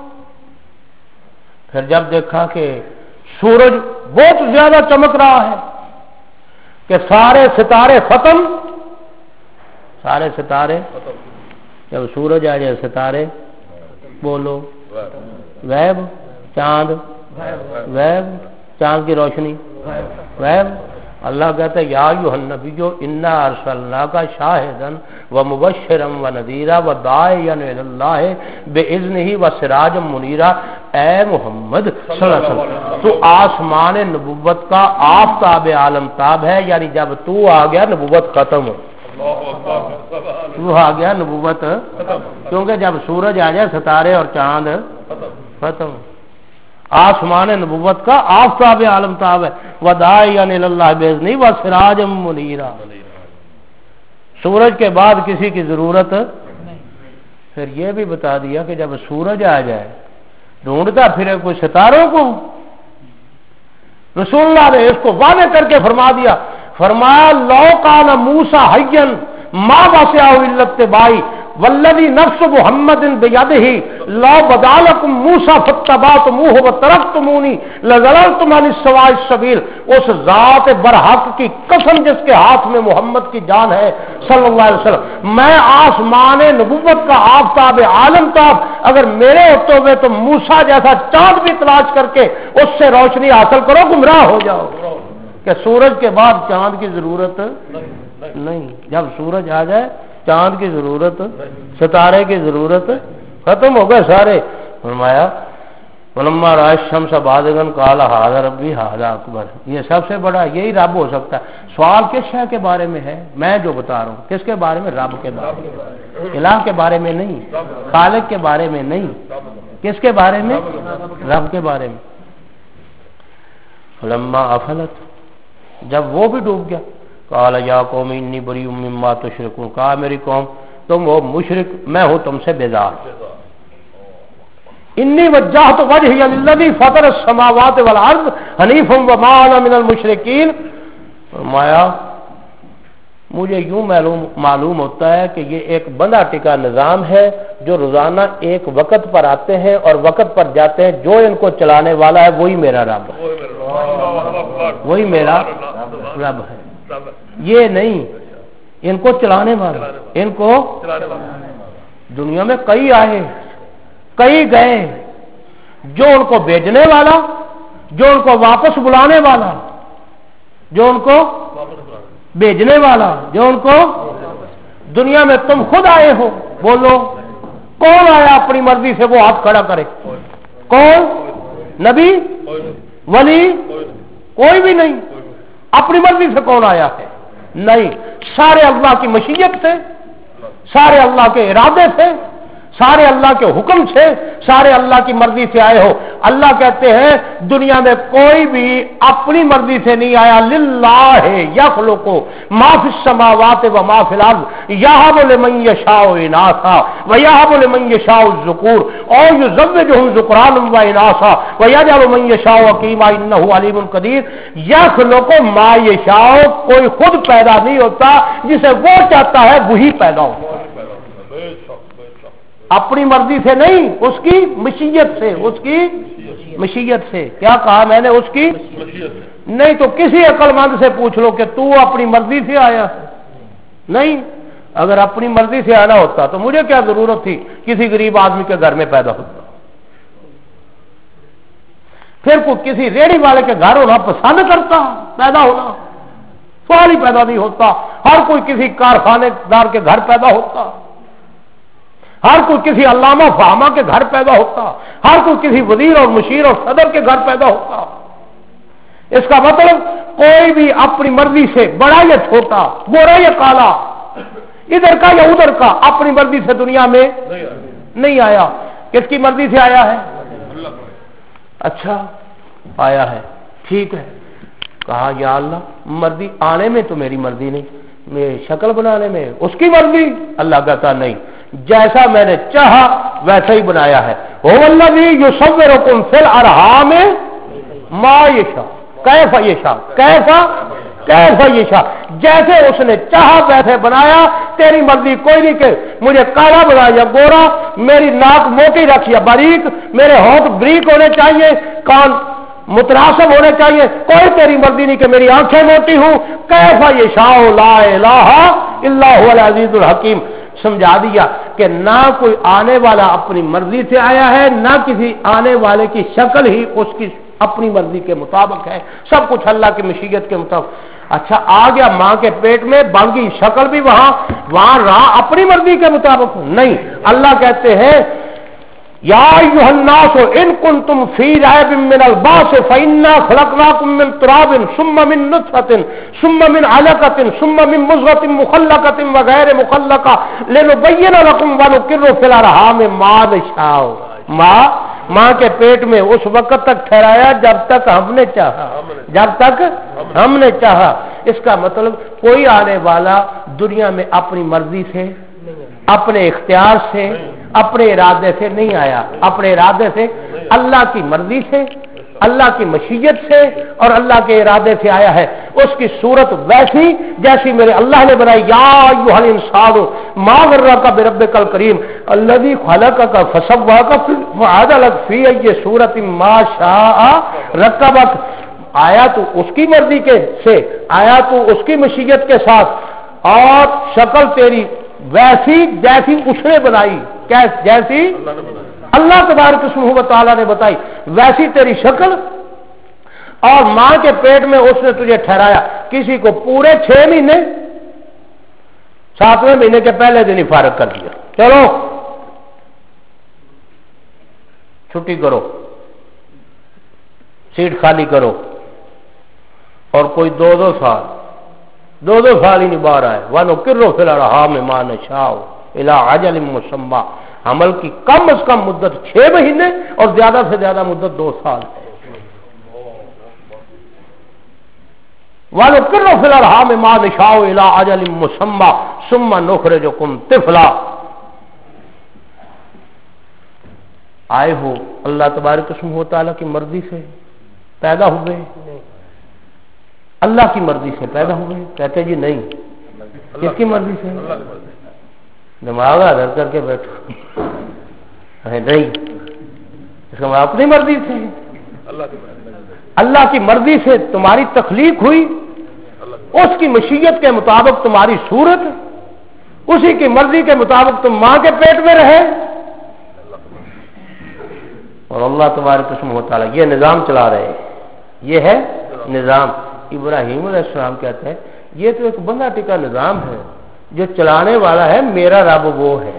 پھر جب دیکھا کہ سورج بہت زیادہ چمک رہا ہے کہ سارے ستارے ختم, سارے ستارے. جب سورج آ جائے ستارے بولو غیب. چاند غیب, چاند کی روشنی غیب. اللہ کہتا ہے یا ایھا النبی انا ارسلناک شاہدا ومبشرا ونذیرا وداعیا الی اللہ باذنہ وسراجا منیرا. اے محمد صلی اللہ علیہ وسلم تو آسمان نبوت کا آفتاب عالم تاب ہے. یعنی جب تو آ گیا نبوت ختم, تو آ گیا نبوت کیونکہ جب سورج آ جائے ستارے اور چاند ختم. آسمان نبوت کا آفتاب عالم تاب ہے. وداعیا الی اللہ باذنہ وسراجا منیرا. سورج کے بعد کسی کی ضرورت. پھر یہ بھی بتا دیا کہ جب سورج آ جائے ڈھونڈتا پھرے کوئی ستاروں کو. رسول اللہ نے اس کو واضح کر کے فرما دیا. فرمایا لو کان موسیٰ حیا ما وسعہ الا اتباعی. वल्लज़ी नफ्स मुहम्मदिन बियदिही ला बदालकुम मूसा फत्तबातमुहु व तरक्तुमूनी लज़ललतुम अनिस सवाइस सबील। उस जात बरहक की कसम जिसके हाथ में मोहम्मद की जान है सल्लल्लाहु अलैहि वसल्लम, मैं आसमान नबुव्वत का आफताब आलम ताब अगर मेरे होते हुए तो मूसा जैसा चांद भी तलाश करके उससे रोशनी हासिल करो, गुमराह हो जाओ। कि सूरज के बाद चांद की जरूरत नहीं, जब सूरज आ जाए चांद की जरूरत, सितारे की जरूरत खत्म हो गए सारे। फरमाया फलम्मा राय शम्स बाज़िगन काला हाज़ा रब्बी हाज़ा अकबर, ये सबसे बड़ा यही रब हो सकता है। सवाल किस शय के बारे में है? मैं जो बता रहा हूँ किसके बारे में? रब के बारे में, इलाह के बारे में नहीं, खालिक के बारे में नहीं, किसके बारे में? रब के बारे में। फलम्मा अफलत, जब वो भी डूब गया, काला या कौम इन्नी बरीउम मिम्मा तुशरिकून, कहा मेरी कौम तुम हो मुशरिक, मैं हूं तुमसे बेजार। इन्नी वज्जहतु वजहिया लिल्लज़ी फतरा अस्समावाति वल अर्ज़ हनीफम व मा अना मिनल मुशरिकीन। फरमाया मुझे यूं मालूम मालूम होता है कि ये एक बंधा टिका निजाम है जो रोजाना एक वक्त पर आते हैं और वक्त पर जाते हैं। जो इनको चलाने वाला है वही मेरा रब है, वही मेरा रब है, ये नहीं इनको चलाने वाला। इनको दुनिया में कई आए कई गए, जो उनको भेजने वाला, जो उनको वापस बुलाने वाला, जो उनको भेजने वाला, जो उनको दुनिया में तुम खुद आए हो। बोलो कौन आया अपनी मर्जी से? वो हाथ खड़ा करे। कौन? नबी, वली, कोई भी नहीं। अपनी मर्जी से कौन आया है? नहीं, सारे अल्लाह की मशीयत से, सारे अल्लाह के इरादे से, सारे अल्लाह के हुक्म से, सारे अल्लाह की मर्जी से आए हो। अल्लाह कहते हैं दुनिया में कोई भी अपनी मर्जी से नहीं आया। लिल्लाहि यखलुकु मा फिस समावाति व मा फिल अर्ज़ यहबु लिमन यशाउ इनासा व यहबु लिमन यशाउ ज़ुकूर औ युज़व्विजुहुम ज़ुकरानन व इनासा व यजअलु मन यशाउ अकीमा इन्नहु अलीमुन कदीर। यखलुकु मा यशाउ, कोई खुद पैदा नहीं होता, जिसे वो चाहता है वही पैदा होता है। अपनी मर्जी से नहीं, उसकी मशीयत से, उसकी मशीयत से। क्या कहा मैंने? उसकी नहीं तो किसी अक्लमंद से पूछ लो कि तू अपनी मर्जी से आया है? नहीं, अगर अपनी मर्जी से आना होता तो मुझे क्या जरूरत थी किसी गरीब आदमी के घर में पैदा होता? फिर कोई किसी रेड़ी वाले के घर होना पसंद करता पैदा होना? सवाल ही पैदा नहीं होता। हर कोई किसी कारखानेदार के घर पैदा होता, हर कोई किसी अल्लामा फामा के घर पैदा होता, हर कोई किसी वजीर और मुशीर और सदर के घर पैदा होता। इसका मतलब कोई भी अपनी मर्जी से बड़ा या छोटा, गोरा या काला, इधर का या उधर का, अपनी मर्जी से दुनिया में नहीं आया। किसकी मर्जी से आया है? अच्छा आया है, ठीक है। कहा या अल्लाह मर्जी आने में तो मेरी मर्जी नहीं, मेरी शक्ल बनाने में उसकी मर्जी। अल्लाह कहता नहीं, जैसा मैंने चाहा वैसा ही बनाया है। हुवल्लज़ी युसव्विरुकुम फिल अरहाम मा यशा कैफा यशा कैफा कैफा यशा, जैसे उसने चाहा वैसे बनाया। तेरी मर्जी कोई नहीं कि मुझे काला बना या गोरा, मेरी नाक मोटी रख या बारीक, मेरे होंठ बारीक होने चाहिए, कान मुतनासिब होने चाहिए, कोई तेरी मर्जी नहीं कि मेरी आंखें मोटी हूं। कैफा यशाउ ला इलाहा इल्ला हुवल अजीजुल हकीम। समझा दिया कि ना कोई आने वाला अपनी मर्जी से आया है, ना किसी आने वाले की शक्ल ही उसकी अपनी मर्जी के मुताबिक है, सब कुछ अल्लाह की मशीयत के मुताबिक। अच्छा आ गया मां के पेट में, बाकी शक्ल भी वहां वहां रहा अपनी मर्जी के मुताबिक नहीं। अल्लाह कहते हैं या अय्युहन्नास इन कुंतुम फी रैबिन मिनल बास फइन्ना खलकनाकुम मिन तुराबिन सुम्मा मिन नुतफतिन सुम्मा मिन अलकतिन सुम्मा मिन मुज़गतिन मुखल्लकतिन व गैर मुखल्लका लिनुबय्यिन लकुम व नुकिर्रु फिल अरहाम मा नशाउ। मां मां के पेट में उस वक्त तक ठहराया जब तक हमने चाहा, जब तक हमने चाहा। इसका मतलब कोई आने वाला दुनिया में अपनी मर्जी से, अपने इख्तियार से, अपने इरादे से नहीं आया। अपने इरादे से, अल्लाह की मर्जी से اللہ کی مشیت سے اور اللہ کے ارادے سے آیا ہے، اس کی صورت ویسی جیسی میرے اللہ نے بنائی۔ یا ایھا الانسان ما غرک بربک الکریم الذی خلقک فسواک فعدلک فی ای صورت ما شاء رکبک۔ آیا تو اس کی مرضی کے سے، آیا تو اس کی مشیت کے ساتھ، اور شکل تیری ویسی جیسی اس نے بنائی، جیسی اللہ تبارک و تعالیٰ نے بتائی ویسی تیری شکل، اور ماں کے پیٹ میں اس نے تجھے ٹھہرایا۔ کسی کو پورے چھ مہینے ساتویں مہینے کے پہلے دن ہی فارغ کر دیا، چلو چھٹی کرو، سیٹ خالی کرو، اور کوئی دو دو سال دو دو سال ہی نہیں باہر آئے۔ وَنُقِرُّ فِي الْأَرْحَامِ مَا نَشَاءُ إِلَىٰ أَجَلٍ مُّسَمًّى، حمل کی کم از کم مدت چھ مہینے اور زیادہ سے زیادہ مدت دو سال ہے۔ وَنُقِرُّ فِي الْأَرْحَامِ مَا نَشَاءُ إِلَىٰ أَجَلٍ مُّسَمًّى ثُمَّ نُخْرِجُكُمْ طِفْلًا۔ آئے ہو اللہ تبارک و تعالیٰ کی مرضی سے پیدا ہوئے، اللہ کی مرضی سے پیدا ہوئے؟ کہتے جی نہیں، کس کی مرضی سے؟ دماغ ادھر کر کے بیٹھو، نہیں، اس کا مطلب اپنی مرضی سے، اللہ کی مرضی سے تمہاری تخلیق ہوئی، اس کی مشیت کے مطابق تمہاری صورت، اسی کی مرضی کے مطابق تم ماں کے پیٹ میں رہے، اور اللہ تبارک و تعالیٰ یہ نظام چلا رہے ہیں۔ یہ ہے نظام۔ ابراہیم علیہ السلام کہتے ہیں یہ تو ایک بندہ ٹکا نظام ہے، جو چلانے والا ہے میرا رب وہ ہے،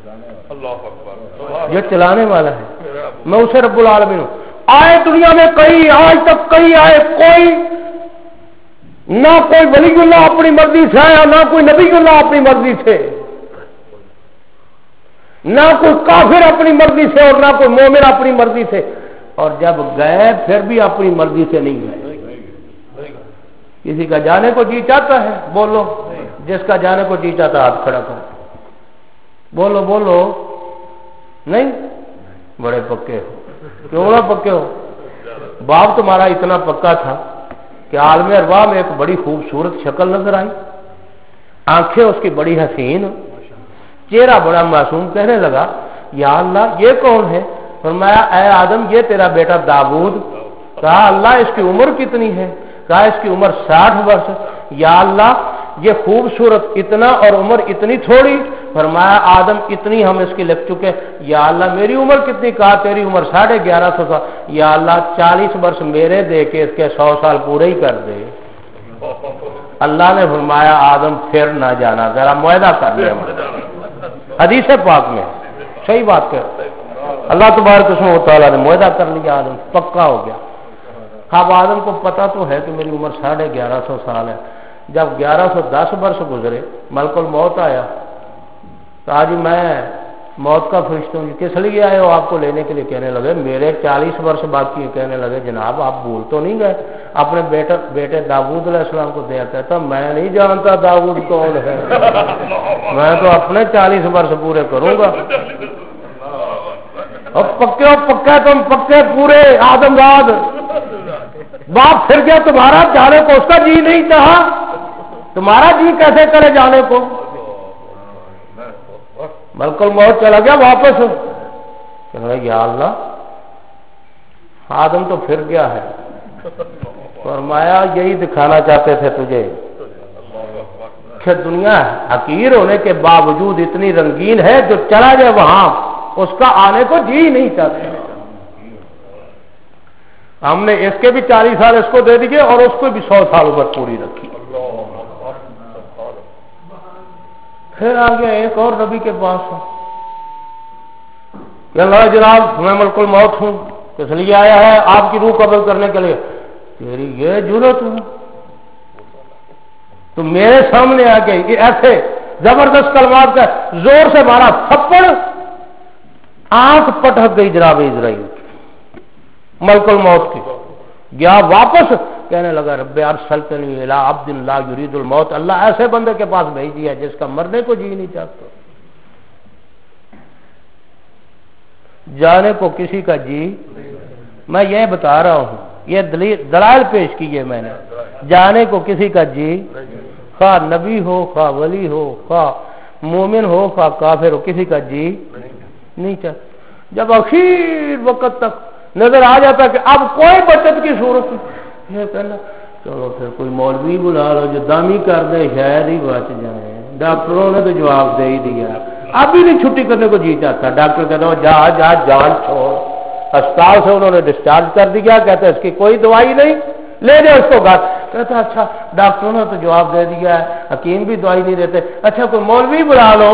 جو چلانے والا ہے میں اسے رب العالمین ہوں۔ آئے دنیا میں کئی، آج تک کئی آئے، کوئی نہ کوئی ولی اللہ اپنی مرضی سے آیا، نہ کوئی نبی اللہ اپنی مرضی سے، نہ کوئی کافر اپنی مرضی سے اور نہ کوئی مومن اپنی مرضی سے، اور جب گئے پھر بھی اپنی مرضی سے نہیں گئے۔ کسی کا جانے کو جی چاہتا ہے بولو، جس کا جانے کو جی چاہتا ہے ہاتھ کھڑا کرو، بولو بولو، نہیں بڑے پکے ہو، کیوں نہ پکے ہو؟ باپ تمہارا اتنا پکا تھا کہ عالم ارواح میں ایک بڑی خوبصورت شکل نظر آئی، آنکھیں اس کی بڑی حسین، چہرہ بڑا معصوم، کہنے لگا یا اللہ یہ کون ہے؟ فرمایا اے آدم یہ تیرا بیٹا داؤد۔ کہا اللہ اس کی عمر کتنی ہے؟ کہا اس کی عمر ساٹھ برس۔ یا اللہ یہ خوبصورت اتنا اور عمر اتنی تھوڑی؟ فرمایا آدم اتنی ہم اس کی لکھ چکے۔ یا اللہ میری عمر کتنی؟ کہا تیری عمر ساڑھے گیارہ سو سال۔ یا اللہ چالیس برس میرے دے کے اس کے سو سال پورے ہی کر دے۔ اللہ نے فرمایا آدم پھر نہ جانا، ذرا معاہدہ کر لیا۔ حدیث پاک میں صحیح بات کر، اللہ تبارک و تعالیٰ نے معاہدہ کر لیا، آدم پکا ہو گیا۔ اب آدم کو پتا تو ہے کہ میری عمر ساڑھے گیارہ سو سال ہے۔ جب گیارہ سو دس برس گزرے ملک الموت آیا، تو آج میں موت کا فرشتہ ہوں، کس لیے آئے ہو؟ آپ کو لینے کے لیے۔ کہنے لگے میرے چالیس برس باقی ہے۔ کہنے لگے جناب آپ بھول تو نہیں گئے اپنے بیٹے بیٹے داؤد علیہ السلام کو؟ دیا کہتا میں نہیں جانتا داؤد کون ہے، میں تو اپنے چالیس برس پورے کروں گا۔ اور پکے ہو پکے تم، پکے پورے آدم داد۔ باپ پھر گیا تمہارا، جانے کو اس کا جی نہیں چاہا، تمہارا جی کیسے کرے جانے کو؟ ملک الموت چلا گیا واپس۔ یا اللہ آدم تو پھر گیا ہے۔ فرمایا یہی دکھانا چاہتے تھے تجھے کہ دنیا حقیر ہونے کے باوجود اتنی رنگین ہے، جو چلا جائے وہاں اس کا آنے کو جی نہیں چاہتے۔ ہم نے اس کے بھی چالیس سال اس کو دے دیے اور اس کو بھی سو سال عمر پوری رکھی۔ پھر آ گیا ایک اور نبی کے پاس، اللہ جناب میں ملک الموت ہوں، اس لیے آیا ہے آپ کی روح قبض کرنے کے لیے۔ تیری یہ جرت ہے تو میرے سامنے آ کے یہ ایسے زبردست کلمات کا زور سے مارا تھپڑ، آنکھ پٹک گئی جناب اسرائیل ملک الموت کی۔ گیا واپس، کہنے لگا رب ارسلتنی الی عبد لا یرید الموت، اللہ ایسے بندے کے پاس بھیج دیا جس کا مرنے کو جی نہیں چاہتا، جانے کو کسی کا جی میں یہ بتا رہا ہوں، یہ دلائل پیش کیے میں نے، جانے کو کسی کا جی، خواہ نبی ہو، خواہ ولی ہو، خواہ مومن ہو، خواہ کافر ہو، کسی کا جی نہیں چاہتا۔ جب اخیر وقت تک نظر آ جاتا کہ اب کوئی بچت کی صورت نہیں، یہ کہنا چلو پھر کوئی مولوی بلا لو جو دامی کر دے، شاید ہی بچ جائیں۔ ڈاکٹروں نے تو جواب دے ہی دیا، اب بھی نہیں چھٹی کرنے کو جی چاہتا۔ ڈاکٹر کہتا ہوں جا جا جان چھوڑ، اسپتال سے انہوں نے ڈسچارج کر دیا، کہتے اس کی کوئی دوائی نہیں، لے جاؤ اس کو گھر۔ کہتا اچھا ڈاکٹروں نے تو جواب دے دیا ہے، حکیم بھی دوائی نہیں دیتے، اچھا کوئی مولوی بلا لو۔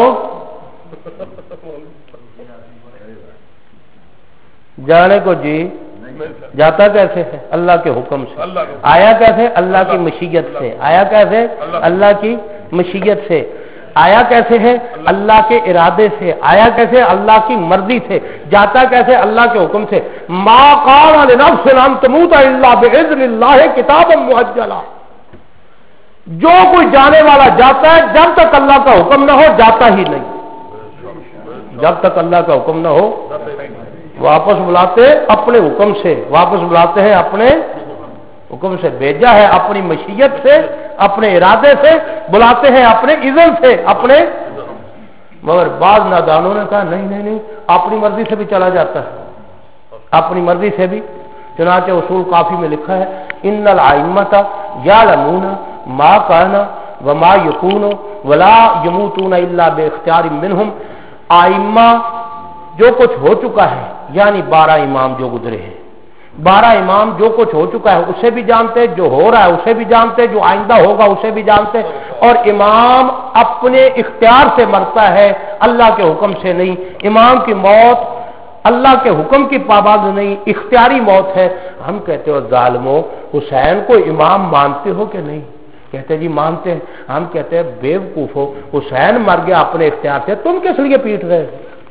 جانے کو جی جاتا کیسے ہے؟ اللہ کے حکم سے۔ آیا کیسے؟ اللہ کی مشیت سے۔ آیا کیسے؟ اللہ کی مشیت سے۔ آیا کیسے ہے؟ اللہ کے ارادے سے۔ آیا کیسے؟ اللہ کی مرضی سے۔ جاتا کیسے؟ اللہ کے حکم سے۔ ما قال لنفس ان تموت الا باذن اللہ کتابا مؤجلا۔ جو کوئی جانے والا جاتا ہے جب تک اللہ کا حکم نہ ہو جاتا ہی نہیں، جب تک اللہ کا حکم نہ ہو۔ واپس بلاتے اپنے حکم سے، واپس بلاتے ہیں اپنے حکم سے، بھیجا ہے اپنی مشیت سے، اپنے ارادے سے، بلاتے ہیں اپنے اذن سے، اپنے۔ مگر بعض نادانوں نے کہا نہیں نہیں نہیں، اپنی مرضی سے بھی چلا جاتا ہے، اپنی مرضی سے بھی۔ چنانچہ اصول کافی میں لکھا ہے ان الائمۃ یعلمون ما کان وما یکون ولا یموتون الا باختیار منہم۔ ائمہ جو کچھ ہو چکا ہے، یعنی بارہ امام جو گزرے ہیں، بارہ امام جو کچھ ہو چکا ہے اسے بھی جانتے، جو ہو رہا ہے اسے بھی جانتے، جو آئندہ ہوگا اسے بھی جانتے، اور امام اپنے اختیار سے مرتا ہے، اللہ کے حکم سے نہیں۔ امام کی موت اللہ کے حکم کی پابند نہیں، اختیاری موت ہے۔ ہم کہتے ہو ظالمو حسین کو امام مانتے ہو کہ نہیں؟ کہتے جی مانتے ہیں۔ ہم کہتے ہیں بیوقوفو، حسین مر گیا اپنے اختیار سے، تم کس لیے پیٹ رہے؟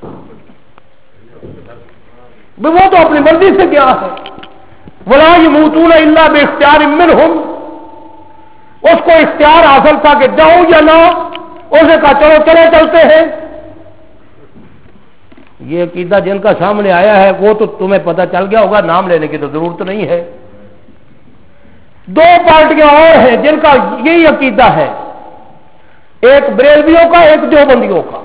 وہ تو اپنی مرضی سے کیا ہے۔ ولا یموتون الا باختیار منہم، اس کو اختیار حاصل تھا کہ جاؤں یا نہ، اسے کہا چلو چلے چلتے ہیں۔ یہ عقیدہ جن کا سامنے آیا ہے وہ تو تمہیں پتہ چل گیا ہوگا، نام لینے کی تو ضرورت نہیں ہے۔ دو پارٹیاں اور ہیں جن کا یہی عقیدہ ہے، ایک بریلویوں کا، ایک دیوبندیوں کا۔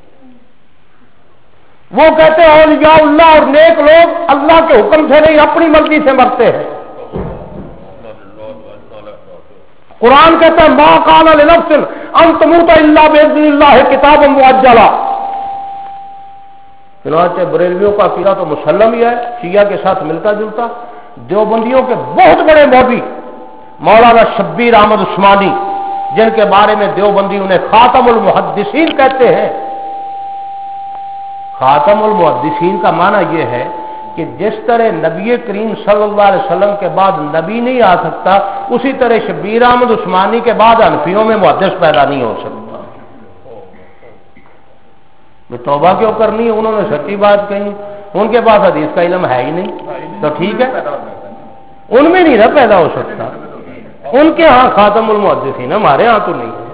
وہ کہتے ہیں اولیاء اللہ اور نیک لوگ اللہ کے حکم سے نہیں اپنی مرضی سے مرتے ہیں۔ قرآن کہتا ہے ما قال لنفس ان تموت الا باذن اللہ کتابا مؤجلا۔ چنانچہ بریلویوں کا عقیدہ تو مسلم ہی ہے، شیعہ کے ساتھ ملتا جلتا۔ دیوبندیوں کے بہت بڑے مولوی مولانا شبیر احمد عثمانی، جن کے بارے میں دیوبندی انہیں خاتم المحدثین کہتے ہیں۔ خاتم المحدثین کا معنی یہ ہے کہ جس طرح نبی کریم صلی اللہ علیہ وسلم کے بعد نبی نہیں آ سکتا، اسی طرح شبیر احمد عثمانی کے بعد حنفیوں میں محدث پیدا نہیں ہو سکتا۔ توبہ کیوں کرنی ہے؟ انہوں نے سچی بات کہی، ان کے پاس حدیث کا علم ہے ہی نہیں، تو ٹھیک ہے ان میں نہیں نہ پیدا ہو سکتا۔ ان کے ہاں خاتم المحدثین، ہمارے ہاں تو نہیں۔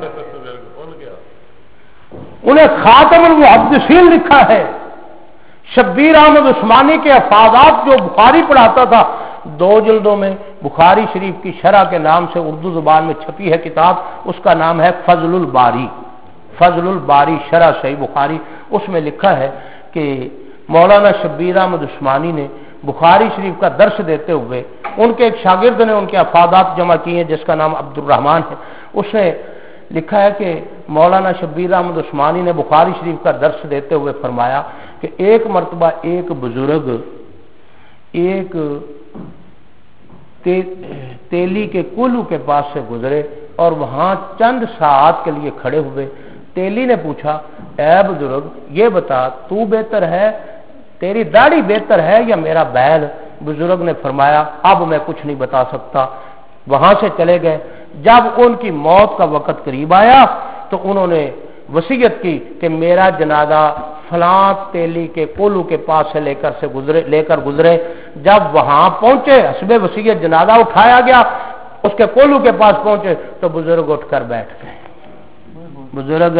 انہیں خاتم المحدثین لکھا ہے۔ شبیر احمد عثمانی کے افادات جو بخاری پڑھاتا تھا، دو جلدوں میں بخاری شریف کی شرح کے نام سے اردو زبان میں چھپی ہے کتاب، اس کا نام ہے فضل الباری، فضل الباری شرح صحیح بخاری۔ اس میں لکھا ہے کہ مولانا شبیر احمد عثمانی نے بخاری شریف کا درس دیتے ہوئے، ان کے ایک شاگرد نے ان کے افادات جمع کیے ہیں جس کا نام عبد الرحمان ہے۔ اس نے لکھا ہے کہ مولانا شبیر احمد عثمانی نے بخاری شریف کا درس دیتے ہوئے فرمایا کہ ایک مرتبہ ایک بزرگ ایک تیلی کے کولو کے پاس سے گزرے اور وہاں چند ساعت کے لیے کھڑے ہوئے۔ تیلی نے پوچھا اے بزرگ یہ بتا تو بہتر ہے، تیری داڑھی بہتر ہے یا میرا بیل؟ بزرگ نے فرمایا اب میں کچھ نہیں بتا سکتا۔ وہاں سے چلے گئے۔ جب ان کی موت کا وقت قریب آیا تو انہوں نے وصیت کی کہ میرا جنازہ فلاں تیلی کے کولو کے پاس سے لے کر سے گزرے لے کر گزرے۔ جب وہاں پہنچے حسب وصیت جنازہ اٹھایا گیا، اس کے کولو کے پاس پہنچے تو بزرگ اٹھ کر بیٹھ گئے۔ بزرگ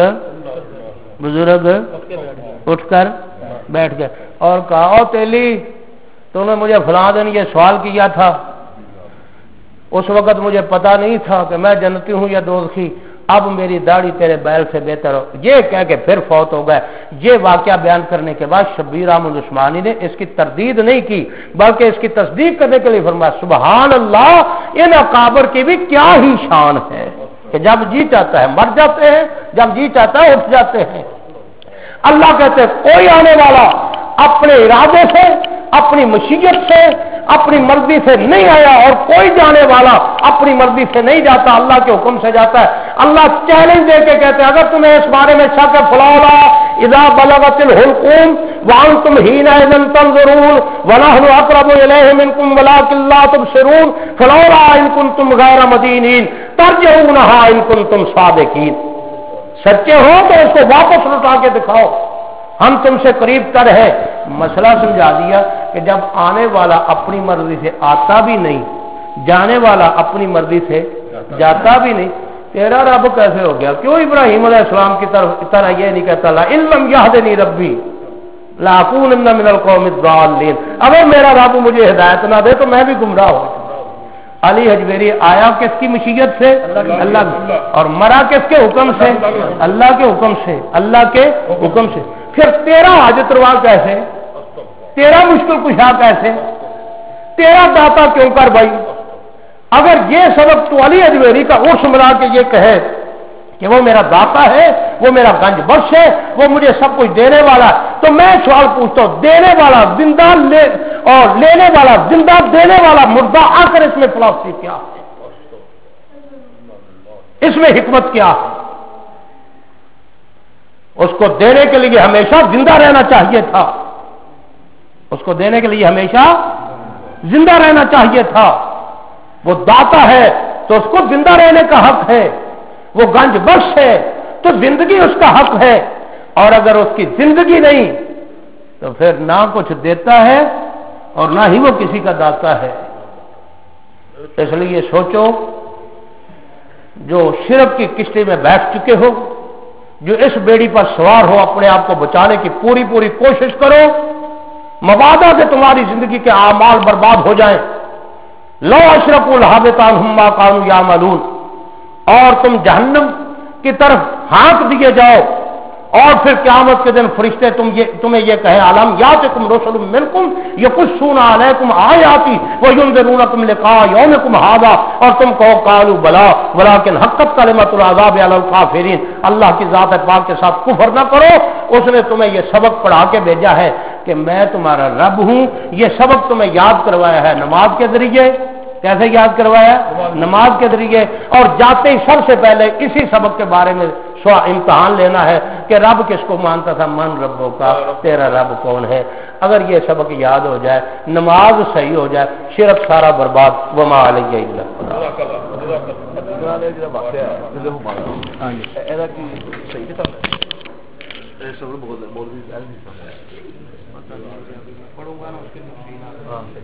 بزرگ اٹھ کر بیٹھ گئے اور کہا او تیلی تو انہوں نے مجھے فلاں دن یہ سوال کیا تھا، اس وقت مجھے پتا نہیں تھا کہ میں جنتی ہوں یا دوزخی، اب میری داڑھی تیرے بیل سے بہتر ہو، یہ کہہ کے پھر فوت ہو گئے۔ یہ واقعہ بیان کرنے کے بعد شبیر احمد عثمانی نے اس کی تردید نہیں کی بلکہ اس کی تصدیق کرنے کے لیے فرمایا سبحان اللہ، ان اکابر کی بھی کیا ہی شان ہے کہ جب جی چاہتا ہے مر جاتے ہیں، جب جی چاہتا ہے اٹھ جاتے ہیں۔ اللہ کہتے ہیں کوئی آنے والا اپنے ارادے سے، اپنی مشیت سے، اپنی مرضی سے نہیں آیا، اور کوئی جانے والا اپنی مرضی سے نہیں جاتا، اللہ کے حکم سے جاتا ہے۔ اللہ چیلنج دے کے کہتے ہیں اگر تمہیں اس بارے میں شک ہے فلولا اذا بلغت الحلقوم وانتم حينئذ تنظرون ونحن اقرب اليه منكم ولكن لا تبصرون فلولا ان كنتم غير مدينين ترجعونها ان كنتم صادقين۔ سچے ہو تو اس کو واپس لوٹا کے دکھاؤ، ہم تم سے قریب تر ہے۔ مسئلہ سمجھا دیا کہ جب آنے والا اپنی مرضی سے آتا بھی نہیں، جانے والا اپنی مرضی سے جاتا بھی نہیں، تیرا رب کیسے ہو گیا؟ کیوں ابراہیم علیہ السلام کی طرف طرح یہ نہیں کہتا لا علم یہدنی ربی لاکونن من القوم الضالین، اگر میرا رب مجھے ہدایت نہ دے تو میں بھی گمراہ ہوں۔ علی حجویری آیا کس کی مشیت سے؟ اللہ کی، اور مرا کس کے حکم سے؟ اللہ کے حکم سے، اللہ کے حکم سے۔ پھر تیرا حاجت روا کیسے؟ تیرا مشکل کشا کیسے؟ تیرا داتا کیوں کر بھائی؟ اگر یہ سبب تو علی حجویری کا عرص ملا کے یہ کہے کہ وہ میرا داتا ہے، وہ میرا گنج بخش ہے، وہ مجھے سب کچھ دینے والا ہے، تو میں سوال پوچھتا ہوں دینے والا زندہ لے اور لینے والا زندہ، دینے والا مردہ، آخر اس میں فلسفی کیا ہے؟ اس میں حکمت کیا ہے؟ اس کو دینے کے لیے ہمیشہ زندہ رہنا چاہیے تھا، اس کو دینے کے لیے ہمیشہ زندہ رہنا چاہیے تھا۔ وہ داتا ہے تو اس کو زندہ رہنے کا حق ہے، وہ گنج بخش ہے تو زندگی اس کا حق ہے، اور اگر اس کی زندگی نہیں تو پھر نہ کچھ دیتا ہے اور نہ ہی وہ کسی کا داتا ہے۔ اس لیے سوچو، جو شرک کی کشتی میں بیٹھ چکے ہو، جو اس بیڑی پر سوار ہو، اپنے آپ کو بچانے کی پوری پوری کوشش کرو، مبادا کہ تمہاری زندگی کے اعمال برباد ہو جائیں۔ لو اشرکوا لحبط عنہم ما كانوا یعملون، اور تم جہنم کی طرف ہانک دیے جاؤ، اور پھر قیامت کے دن فرشتے تم یہ تمہیں یہ کہیں علم یاتکم رسل منکم یقصون علیکم آیاتی وینذرونکم لقاء یومکم ھذا، اور تم کہو قالوا بلا ولکن حقت کلمۃ العذاب علی الکافرین، اللہ کی ذات پاک کے ساتھ کفر نہ کرو، اس نے تمہیں یہ سبق پڑھا کے بھیجا ہے کہ میں تمہارا رب ہوں۔ یہ سبق تمہیں یاد کروایا ہے نماز کے ذریعے۔ کیسے یاد کروایا؟ نماز کے ذریعے، اور جاتے ہی سب سے پہلے اسی سبق کے بارے میں امتحان لینا ہے کہ رب کس کو مانتا تھا، من ربوں کا، تیرا رب کون ہے۔ اگر یہ سبق یاد ہو جائے، نماز صحیح ہو جائے، شرک سارا برباد۔ وما علیہ الا البلاغ۔